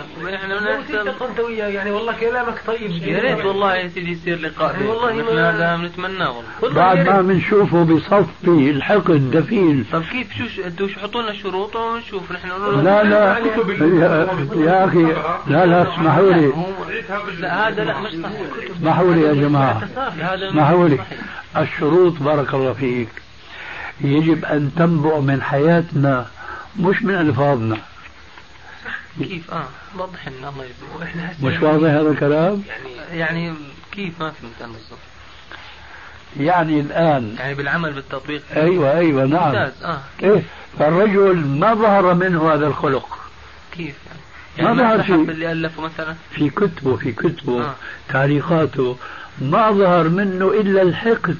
انت وياه يعني والله كلامك طيب. يا ريت والله يا سيدي يصير لقاء، والله هذا بنتمناه والله. بعد ما بنشوفه بصفي الحقد دفين. طب كيف شو حطوا لنا شروط ونشوف نحن. لا يا اخي، لا اسمحوا لي. لا هذا لا مش صح. اسمحوا لي يا جماعه، اسمحوا لي. الشروط بارك الله فيك يجب ان تنبع من حياتنا مش من الفاظنا. كيف وضح لنا الله يجزيك. مش واضح هذا الكلام؟ يعني كيف ما فهمت انا بالضبط. يعني الان يعني بالعمل بالتطبيق. ايوه نعم. ممتاز. ايه، فالرجل ما ظهر منه هذا الخلق. كيف يعني ما ظهر اللي الفه مثلا في كتبه تعليقاته، ما ظهر منه الا الحقد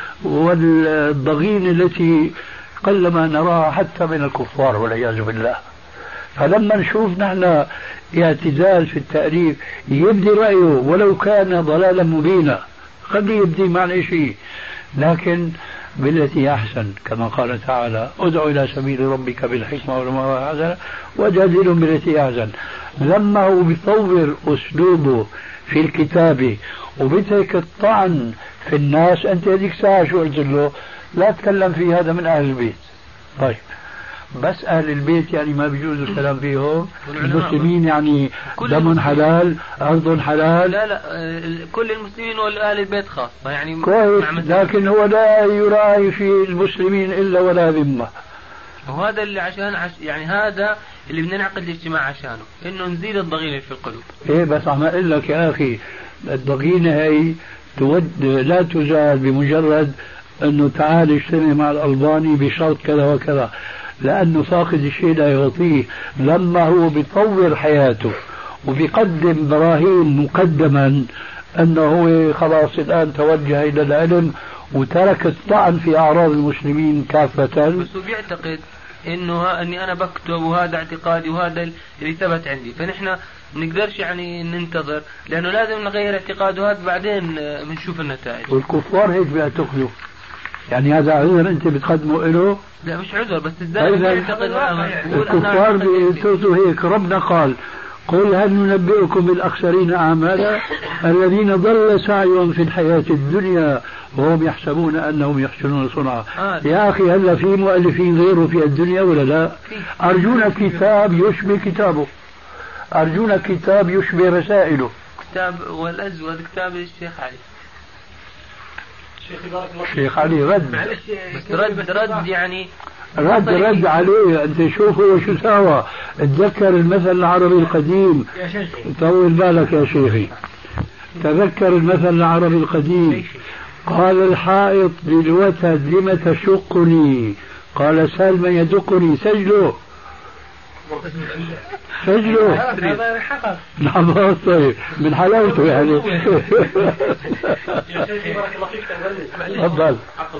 والضغين التي قلما نراها حتى من الكفار والعياذ بالله. فلما نشوف نحن اعتزال في التأليف يبدي رأيه ولو كان ضلالا مبينا، خليه يبدي معنى شيء، لكن بالتي أحسن كما قال تعالى ادعو إلى سبيل ربك بالحكمة والموعظة الحسنة وجادلهم بالتي أحسن. لما هو بيطور أسلوبه في الكتابة وبترك الطعن في الناس، أنت هذيك ساعة شو قلت له؟ لا تكلم في هذا من أهل البيت. طيب بس أهل البيت يعني ما بيجوز الكلام فيهم؟ المسلمين يعني دم حلال أرض حلال؟ لا كل المسلمين وأهل البيت خاصة يعني كويس، لكن هو لا يراعي في المسلمين إلا ولا ذمة. وهذا اللي يعني هذا اللي بدنا نعقد الاجتماع عشانه، إنه نزيد الضغينة في القلوب. إيه بس عم أقول لك يا أخي، الضغينة هي لا تزال بمجرد أنه تعال اجتمع مع الألباني بشرط كذا وكذا، لأنه فاقد الشيء لا يعطيه. لما هو بيطور حياته وبيقدم براهين مقدما أنه هو خلاص الآن توجه إلى العلم وترك الطعن في أعراض المسلمين كافة، بس هو بيعتقد أني أنا بكتب وهذا اعتقادي وهذا اللي ثبت عندي، فنحن نقدرش يعني ننتظر، لأنه لازم نغير اعتقاده هذا بعدين بنشوف النتائج. والكفار هيك بيعتقدوا. يعني هذا عذر أنت بتقدمه له؟ لا مش عذر، بس الزائر يعتقد الكفار بيعتقدوا هيك. ربنا قال قل هل ننبئكم بالأخسرين أعمالا الذين ضل سعيهم في الحياة الدنيا وهم يحسبون أنهم يحسنون صنعا. يا أخي هل في مؤلفين غيره في الدنيا ولا لا؟ أرجونا كتاب يشبه كتابه، أرجونا كتاب يشبه رسائله. كتاب والأزود كتاب الشيخ علي. الشيخ علي رد، بس رد يعني رد عليه. أنت شوفوا وشو ساوى. تذكر المثل العربي القديم، طول بالك يا شيخي، تذكر المثل العربي القديم. قال الحائط للوتد لم تشقني؟ قال سال من يدقني. سجله نعم طيب من حلاوته يعني. يا شيخي بارك الله فيك. تفضل.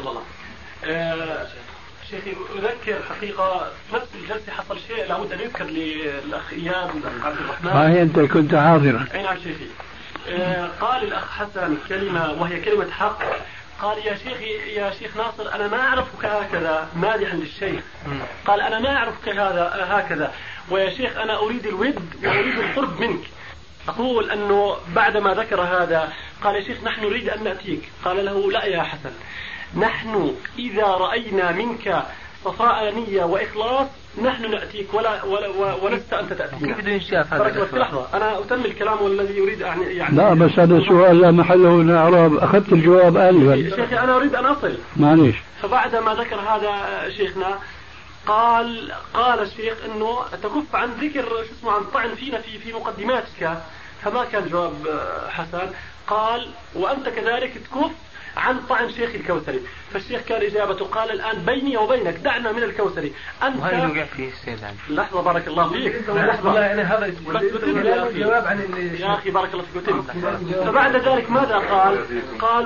شيخي أذكر حقيقة نفس الجلسة حصل شيء لابد أن يذكر للأخ إياد والأخ عبد الرحمن. ما هي أنت كنت حاضرا. أي نعم شيخي. قال الأخ حسن كلمة وهي كلمة حق. قال يا شيخ ناصر أنا ما أعرفك هكذا، مادحا للشيخ. قال أنا ما أعرفك هكذا، ويا شيخ أنا أريد الود وأريد القرب منك. أقول أنه بعدما ذكر هذا قال يا شيخ نحن نريد أن نأتيك. قال له لا يا حسن، نحن إذا رأينا منك صفاء نية وإخلاص نحن نأتيك ولست أنت تأتينا. كيف ينشاف هذا؟ لحظة أنا أتم الكلام والذي يريد يعني لا بس هذا سؤال لا محله من الإعراب، أخذت الجواب آنفا. شيخي أنا أريد أن أصل. معليش. فبعد ما ذكر هذا شيخنا قال الشيخ إنه تكف عن ذكر عن طعن فينا في مقدماتك. فما كان جواب حسن. قال وأنت كذلك تكف عن طعن شيخ الكوثري. فالشيخ كان إجابته قال الآن بيني وبينك دعنا من الكوثري أنت. وهي وقع فيه السيد علي. لحظة بارك الله فيك. لحظة هذا الجواب عن يا أخي بارك الله فيك. فبعد ذلك ماذا قال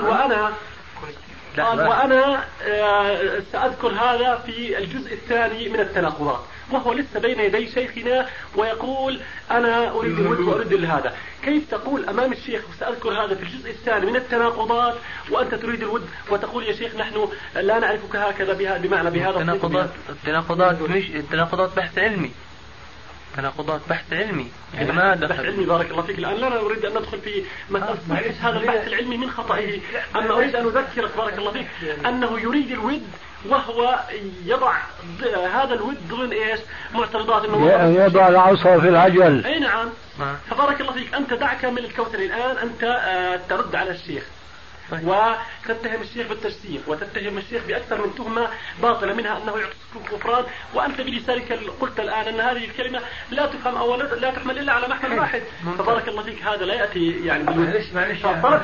وأنا سأذكر هذا في الجزء الثاني من التناقضات، وهو لسه بين يدي شيخنا ويقول أنا أريد الود وأريد هذا. كيف تقول أمام الشيخ سأذكر هذا في الجزء الثاني من التناقضات وأنت تريد الود وتقول يا شيخ نحن لا نعرفك هكذا بمعنى بهذا. التناقضات بحث علمي. تناقضات بحث علمي. بحث علمي بارك الله فيك. الآن لا نريد أن ندخل في مسألة هذا البحث العلمي من خطئه. أما أريد أن أذكرك بارك الله فيك أنه يريد الود وهو يضع هذا الود ضمن إيش معترضات إنه يضع العصا في العجل. أي نعم. فبارك الله فيك أنت دعك من الكوثر الآن أنت ترد على الشيخ وتتهم الشيخ بالتجسيم وتتهم الشيخ بأكثر من تهمة باطلة منها أنه يعطيك الغفران، وأنت بلسانك قلت الآن أن هذه الكلمة لا تفهم أو لا تحمل إلا على محمل واحد. فبارك الله فيك هذا لا يأتي يعني طلب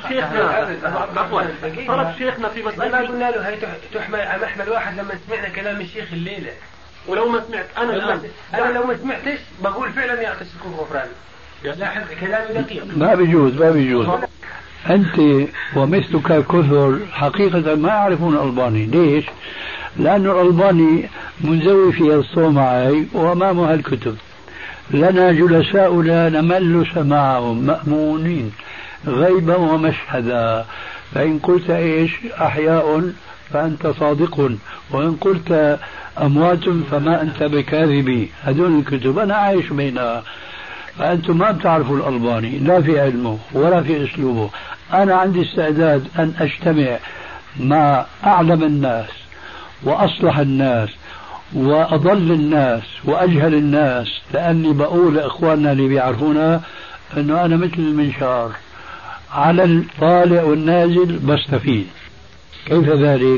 شيخنا في مسألة ما قلنا له هي تحمل على محمل واحد لما سمعنا كلام الشيخ الليلة. ولو ما سمعت أنا لو ما سمعتش بقول فعلا يعطيك الغفران. لاحظ كلامي دقيق. ما بيجوز. أنت ومثلك كثر حقيقة ما يعرفون الألباني. ليش؟ لأن الألباني منزوي في الصومعي وأمامها الكتب. لنا جلساؤنا نمل سماعهم مأمونين غيبا ومشهدا، فإن قلت إيش أحياء فأنت صادق، وإن قلت أموات فما أنت بكاذبي. هذول الكتب أنا عايش بينها. فأنتم ما بتعرفوا الألباني لا في علمه ولا في أسلوبه. أنا عندي استعداد أن أجتمع مع أعلم الناس وأصلح الناس وأضل الناس وأجهل الناس، لأني بقول لإخواننا اللي بيعرفونا أنه أنا مثل المنشار على الطالع والنازل بستفيد. كيف ذلك؟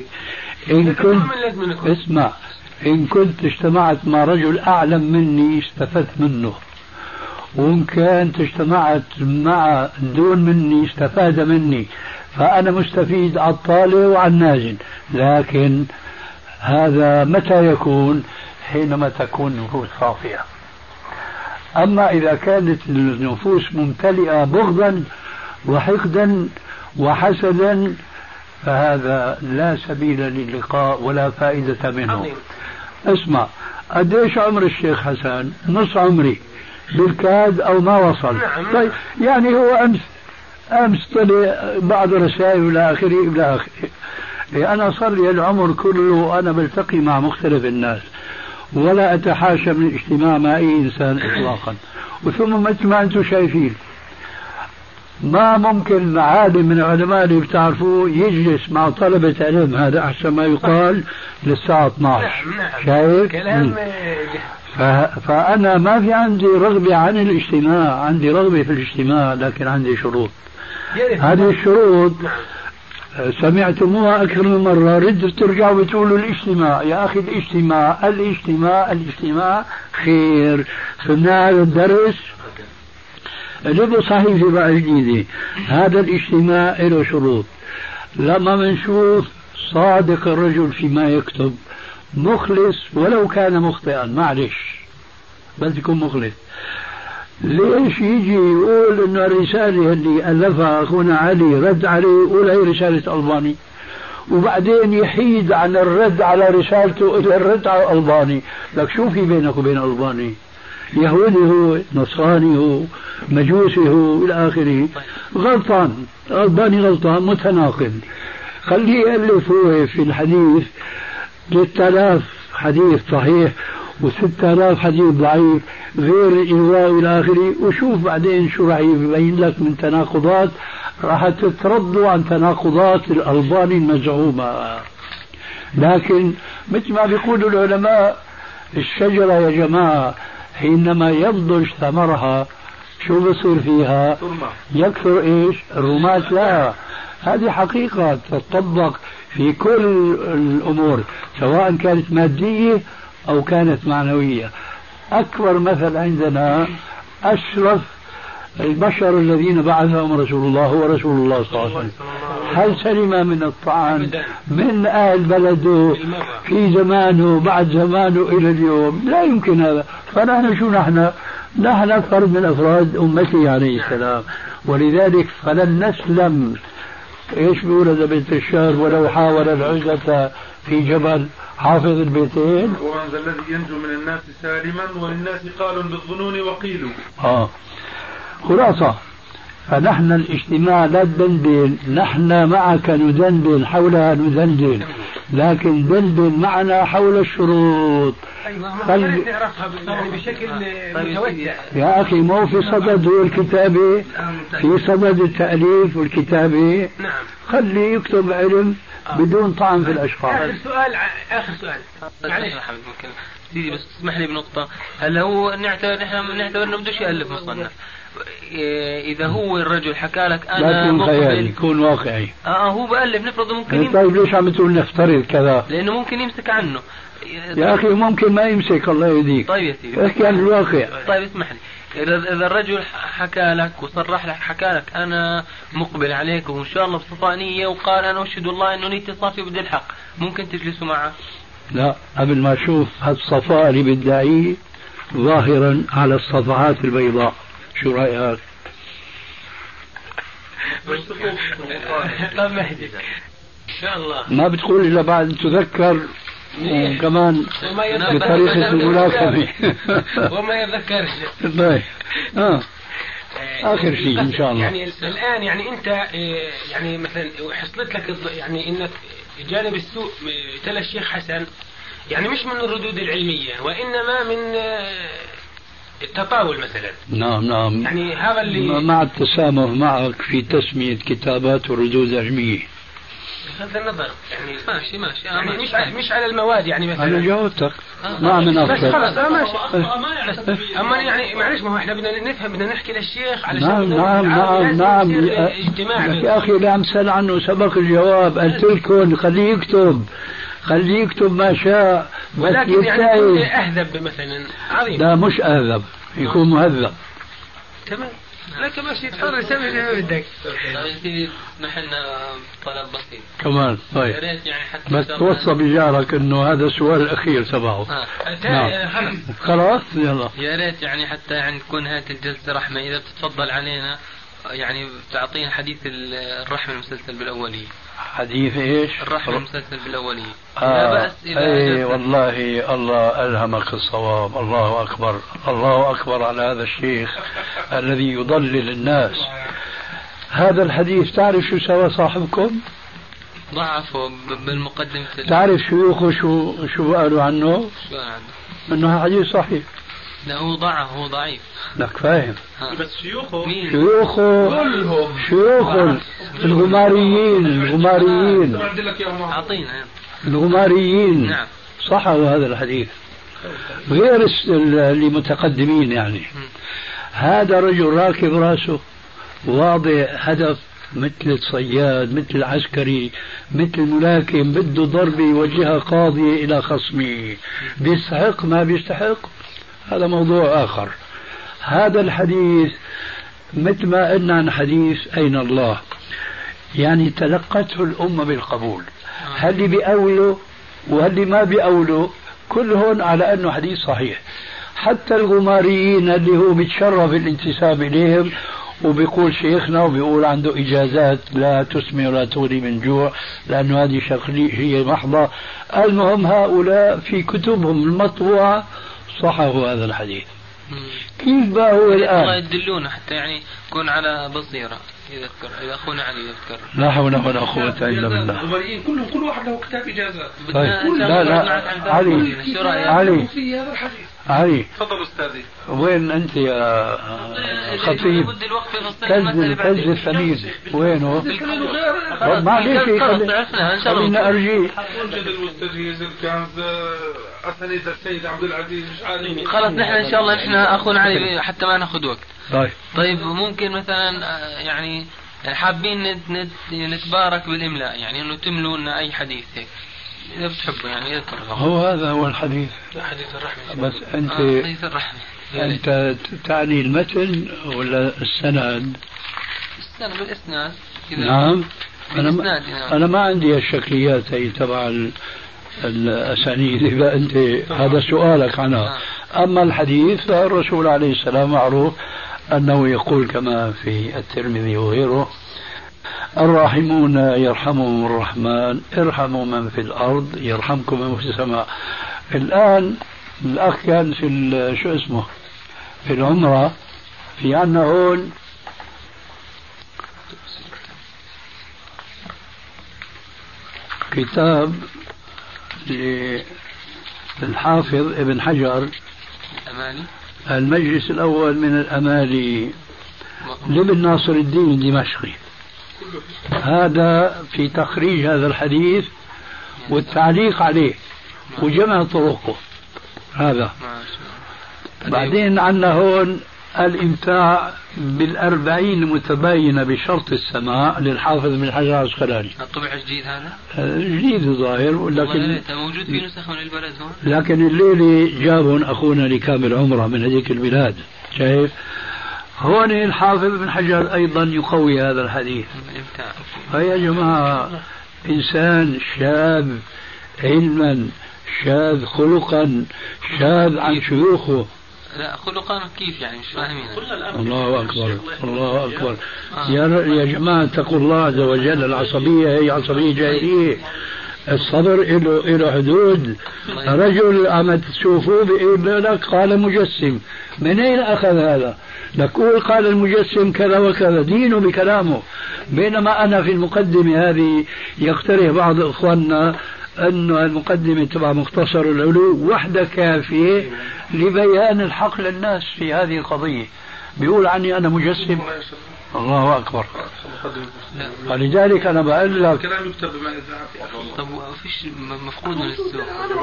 إن كنت اجتمعت مع رجل أعلم مني استفدت منه، وإن كانت اجتمعت مع دون مني استفاد مني، فأنا مستفيد على الطالع وعلى النازل. لكن هذا متى يكون؟ حينما تكون النفوس صافية. أما إذا كانت النفوس ممتلئة بغضا وحقدا وحسدا فهذا لا سبيل للقاء ولا فائدة منه. اسمع، قديش عمر الشيخ حسن؟ نص عمري بالكاد أو ما وصل. طيب يعني هو أمس طلع بعض رسائل إلى آخره. أنا صار لي العمر كله وأنا بلتقي مع مختلف الناس ولا أتحاشى من الاجتماع مع أي إنسان إطلاقا. وثم مثل ما أنتم شايفين ما ممكن عالم من العلماء اللي بتعرفوه يجلس مع طلبة علم، هذا أحسن ما يقال، للساعة 12. شايف؟ كلام. فأنا ما في عندي رغبة عن الاجتماع، عندي رغبة في الاجتماع لكن عندي شروط. هذه الشروط سمعتموها أكثر من مرة، ردوا ترجعوا بتقولوا الاجتماع. يا أخي الاجتماع خير. سمعنا هذا الدرس جبوا صحيفة بقى جديدة. هذا الاجتماع له شروط. لما منشوف صادق الرجل فيما يكتب، مخلص ولو كان مخطئا، معلش بس يكون مخلص. ليش يجي يقول انه الرسالة اللي ألفها أخونا علي رد عليه يقول هي رسالة ألباني، وبعدين يحيد عن الرد على رسالته إلى الرد على ألباني؟ لك شو في بينك وبين ألباني؟ يهودي هو، نصراني هو، مجوسي هو إلى آخره. غلطان، ألباني غلطان، متناقض. خليه يألف هو في الحديث 3000 حديث صحيح و6000 حديث ضعيف غير الإلواء إلى آخره، وشوف بعدين شو راح يبين لك من تناقضات، راح تتردوا عن تناقضات الألباني المزعومة. لكن مثل ما بيقولوا العلماء، الشجرة يا جماعة حينما ينضج ثمرها شو بصير فيها؟ يكثر ايش؟ الرمات. لا، هذه حقيقة تطبق في كل الأمور سواء كانت مادية أو كانت معنوية. أكبر مثل عندنا أشرف البشر الذين بعثهم رسول الله هو رسول الله صلى الله عليه وسلم. هل سلم من الطعن من أهل بلده في زمانه بعد زمانه إلى اليوم؟ لا يمكن هذا. فنحن شو نحن فرد من أفراد أمته عليه السلام، ولذلك فلن نسلم. ايش بيقول هذا بيت الشعر؟ ولو حاول العزة في جبل، حافظ البيتين. ومن ذا الذي ينجو من الناس سالما وللناس قال بالظنون وقيل. خلاصة، فنحن الاجتماع لا تدندن، نحن معك ندندن حولها ندندن، لكن دندن معنا حول الشروط. نعرفها يعني بشكل متوسع يا أخي، مو في صدد هو الكتابة، في صدد التأليف والكتابة. نعم. خلي يكتب علم بدون طعن في الأشخاص. آخر سؤال معلش ممكن سيدي بس تسمح لي بنقطة. هل هو نحن نعتبر انه بدوش يألف مصنف؟ إذا هو الرجل حكى لك أنا لكن خيالي يكون واقعي. هو بألف، نفرض ممكن طيب ليش عم تقول نفترض كذا؟ لأنه ممكن يمسك عنه. يا أخي ممكن ما يمسك، الله يهديك. طيب يا سيدي احكي عن الواقع. طيب اسمح لي، إذا الرجل حكى لك وصرح لك، حكى لك أنا مقبل عليك وإن شاء الله بصفاء نية، وقال أنا أشهد الله إنه نيتي صافية وبدي الحق، ممكن تجلسوا معه؟ لا، قبل ما أشوف هالصفاء اللي بدعيه ظاهرا على الصفحات البيضاء، شو رأيك؟ طب مهدي إن شاء الله ما بتقول إلا بعد تذكر وكمان بطريقة الملاكمة. وما يتذكرش. طيب آخر شيء إن شاء الله. يعني الآن يعني أنت يعني مثلا حصلت لك يعني إنك جانب السوء تلا الشيخ حسن، يعني مش من الردود العلمية وإنما من التطاول مثلا. نعم يعني هذا اللي مع التسامح معك في تسمية كتابات وردود علمية. بغض النظر يعني ماشي يعني مش على المواد يعني مثلا. أنا جاوبتك ما من أفضل. بس خلاص ماشي. أما يعني معلش، ما هو إحنا بدنا نفهم، بدنا نحكي للشيخ علشان نعم اجتماع. يا أخي لا أمثل عنه سبق الجواب. قلت لكم خليه يكتب ما شاء، ولكن يعني أهذب مثلا عظيم. لا مش أهذب، يكون مهذب. تمام. لك ماشي تحر سوي زي ما بدك. نحن طلب بسيط كمان. طيب يعني حتى بس توصى بجارك انه هذا السؤال الاخير تبعه. خلاص يلا. يا ريت يعني حتى يعني تكون هذه الجلسة رحمة، اذا بتتفضل علينا يعني تعطينا حديث الرحم المسلسل بالأولية. حديث ايش؟ الرحم المسلسل بالأولية. لا بأس. اي والله الله ألهمك الصواب. الله أكبر، الله أكبر على هذا الشيخ الذي يضلل الناس. هذا الحديث تعرف شو سوى صاحبكم؟ ضعفوا بالمقدمة. تعرف شيوخه شو قالوا عنه؟ شو قالوا عنه؟ انه حديث صحيح. لا هو ضعيف. لك فاهم. بس شيوخه الغماريين أعطينا الغماريين نعم صحوا هذا الحديث غير اللي متقدمين يعني. هذا رجل راكب راسه واضع هدف مثل الصياد مثل العسكري مثل الملاكم بده ضربة يوجهها قاضي إلى خصمه بيستحق ما بيستحق هذا موضوع آخر. هذا الحديث مثل ما قلنا عن حديث أين الله يعني تلقته الأمة بالقبول. هل بيأولوا وهل ما بيأولوا كلهم على أنه حديث صحيح. حتى الغماريين اللي هو بيتشرف الانتساب إليهم وبيقول شيخنا وبيقول عنده إجازات لا تسمي ولا تغني من جوع لأنه هذه شرقية محضة. المهم هؤلاء في كتبهم المطبوعة صححوا هذا الحديث. كيف بقى هو الآن؟ الله يدلونا حتى يعني يكون على بصيرة يذكر إذا أخونا علي يذكر. لا حول ولا قوة إلا بالله. الغماريين كلهم كل واحد له كتاب إجازات. طيب. لا علي تفضل أستاذي. وين أنت يا خطيب؟ كذب ثمين وينه؟ ما ليش خلينا أرجيه. منجد المستجيز الكنز أسانيد السيد عبد العزيز مش عارف. خلاص نحن إن شاء الله نحن أخونا علي حتى ما ناخذ وقت. طيب ممكن مثلا يعني حابين نتبارك بالإملاء يعني إنه تملوا لنا أي حديث هيك إذا بتحبوا يعني اذكر. هو هذا هو الحديث. حديث الرحمة. بس أنت حديث الرحمة. أنت تعني المتن ولا السند؟ السند بالإسناد. نعم. أنا ما عندي الشكليات هي تبع الأسانيد إذا أنت هذا سؤالك عنها. أما الحديث فالرسول عليه السلام معروف أنه يقول كما في الترمذي وغيره الراحمون يرحمهم الرحمن ارحموا من في الأرض يرحمكم من في السماء. الآن الأخ كان في شو اسمه في العمرة في عنا هون كتاب للحافظ ابن حجر المجلس الأول من الأمالي لابن ناصر الدين الدمشقي. هذا في تخريج هذا الحديث والتعليق عليه وجمع طرقه هذا. بعدين عندنا هون الإمتاع بالأربعين المتباينة بشرط السماع للحافظ بن حجر العسقلاني. الطبع جديد هذا؟ جديد الظاهر ولكن موجود في نسخ من البلد هون. لكن الليلة جابهم أخونا لكامل عمره من هذيك البلاد. شايف هون الحافظ بن حجر أيضا يقوي هذا الحديث. فيا جماعة إنسان شاذ علما شاذ خلقا شاذ عن شيوخه. لا خلقا كيف يعني مش فاهمين. الله أكبر الله أكبر. يا جماعة اتقوا الله عز وجل. العصبية هي عصبية جاهلية. الصبر له حدود. رجل عم تشوفوه بيقول لك قال مجسم. من أين أخذ هذا؟ نقول قال المجسم كذا وكذا دينه بكلامه. بينما أنا في المقدمة هذه يقترح بعض إخواننا أن المقدمة تبع مختصر العلو وحدة كافية لبيان الحق للناس في هذه القضية. بيقول عني أنا مجسم. الله أكبر. ولذلك أنا بقول لك كلام يكتب بما يذهب. طب فيش مفقود من السوق.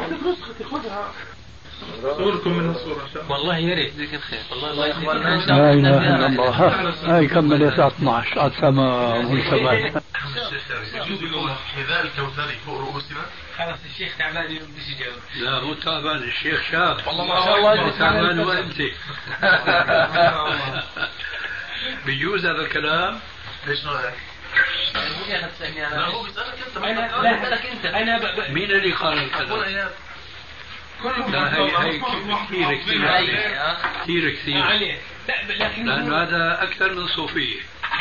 صوركم من الصورة والله يا ريت ذيك الخير. والله يخبرنا إن شاء الله. لا إله إلا الله. هاي كمل الساعة 12 على السماء والسماء. يجوز لهم حذاء الكوثري فوق رؤوسنا. خلاص الشيخ تعبان بديش يجاوب. لا مو تعبان الشيخ شاب. والله ما شاء الله تعبان وأنت. بيجوز هذا الكلام؟ ايش رايك؟ لا هو بيسألك انت. مين اللي قال الكلام؟ لا هي كثير لأنه هذا أكثر من صوفية.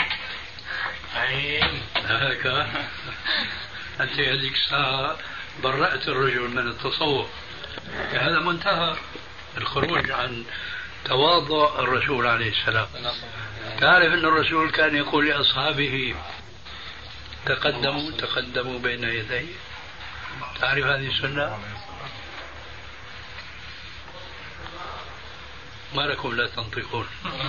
هيك أنت هذيك الساعة برأت الرجل من التصوف. هذا منتهى الخروج عن تواضع الرسول عليه السلام. تعرف أن الرسول كان يقول لأصحابه تقدموا بين يديه. تعرف هذه السنة؟ ما لكم لا تنطقون؟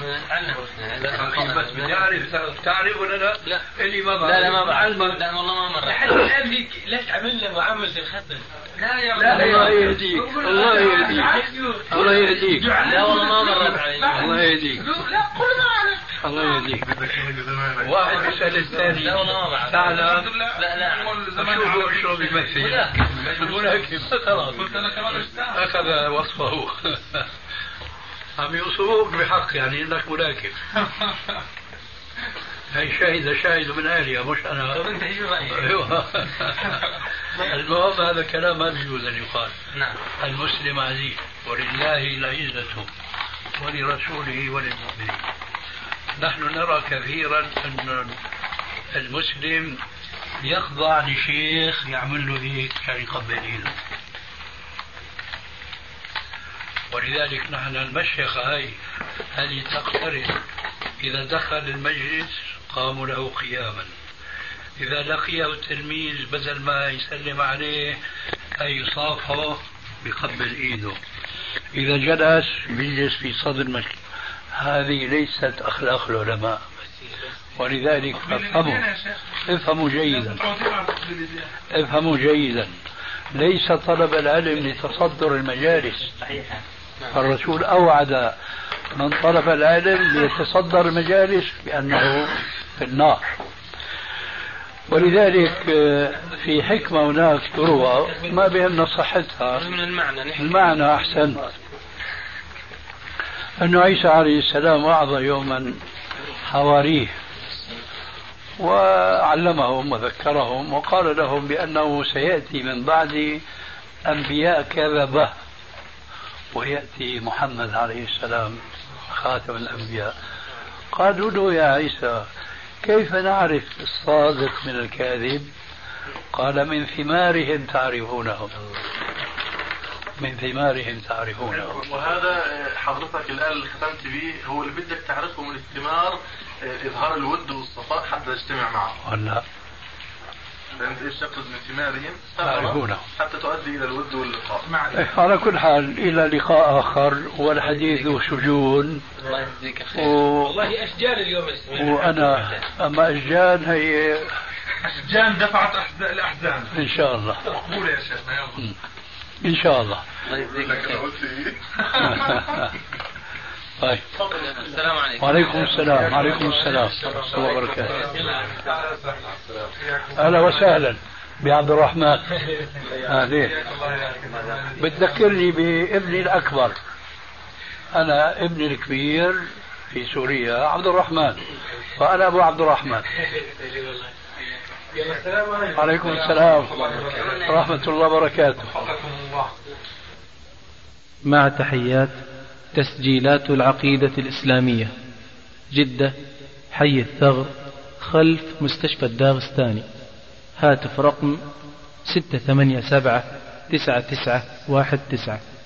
بس بدي أعرف تعرف ولا لا؟ لا اللي ما بعرف. لا ما بعرف. لا والله ما مرة. لحد الآن ليش عملنا معاملة الختم؟ لا الله يهديك، الله يهديك، الله يهديك. لا والله ما مرت علي. الله يهديك، الله يهديك. واحد يسأل الثاني. لا والله ما بعرف. تعلم؟ لا شو بيمثل؟ ملاكم. خلاص أخذ وصفه. عم يوصفوك بحق يعني انك ملاكم. هي شاهد من آلية مش أنا. طب أنت إيش رأيك؟ المهم هذا كلام ما بيجوز أن يقال. نعم. المسلم عزيز ولله العزة ولرسوله وللمؤمنين. نحن نرى كثيرا أن المسلم يخضع لشيخ يعمل له هيك يعني يقبل ايده. ولذلك نحن المشيخة هذه تقترن إذا دخل المجلس قاموا له قياما، إذا لقيه التلميذ بدل ما يسلم عليه أي يصافحه بقبل إيده، إذا جلس بيجلس في صدر المجلس. هذه ليست أخلاق العلماء. ولذلك افهموا جيدا ليس طلب العلم لتصدر المجالس. الرسول أوعد من طلب العلم ليتصدر المجالس بأنه في النار. ولذلك في حكمة هناك تروى ما بهمنا صحتها، من المعنى أحسن، أن عيسى عليه السلام وعظ يوما حواريه وعلمهم وذكرهم وقال لهم بأنه سيأتي من بعد أنبياء كذبة ويأتي محمد عليه السلام خاتم الأنبياء. قالوا له يا عيسى كيف نعرف الصادق من الكاذب؟ قال من ثمارهم تعرفونهم، من ثمارهم تعرفونهم. وهذا حضرتك الآن اللي ختمت به هو اللي بدك تعرفه من الثمار، إظهار الود والصفاء حتى تجتمع معه. ولا فأنت إيش تقصد من ثمارهم؟ تعرفونه حتى تؤدي إلى الود واللقاء. على كل حال إلى لقاء آخر، والحديث شجون. الله يجزيك خير. والله أشجان اليوم وأنا أما أشجان هي أشجان دفعت الأحزان إن شاء الله. مقبولة يا شيخنا. إن شاء الله. الله يجزيك خير. طيب. السلام عليكم. وعليكم السلام. وعليكم السلام ورحمة الله وبركاته. أهلا وسهلا بعبد الرحمن. ليه؟ بتذكرني بابني الأكبر. أنا ابني الكبير في سوريا عبد الرحمن، فأنا أبو عبد الرحمن. عليكم السلام ورحمة الله وبركاته. مع تحيات تسجيلات العقيدة الإسلامية، جدة، حي الثغر، خلف مستشفى الداغستاني. هاتف رقم 687 9919.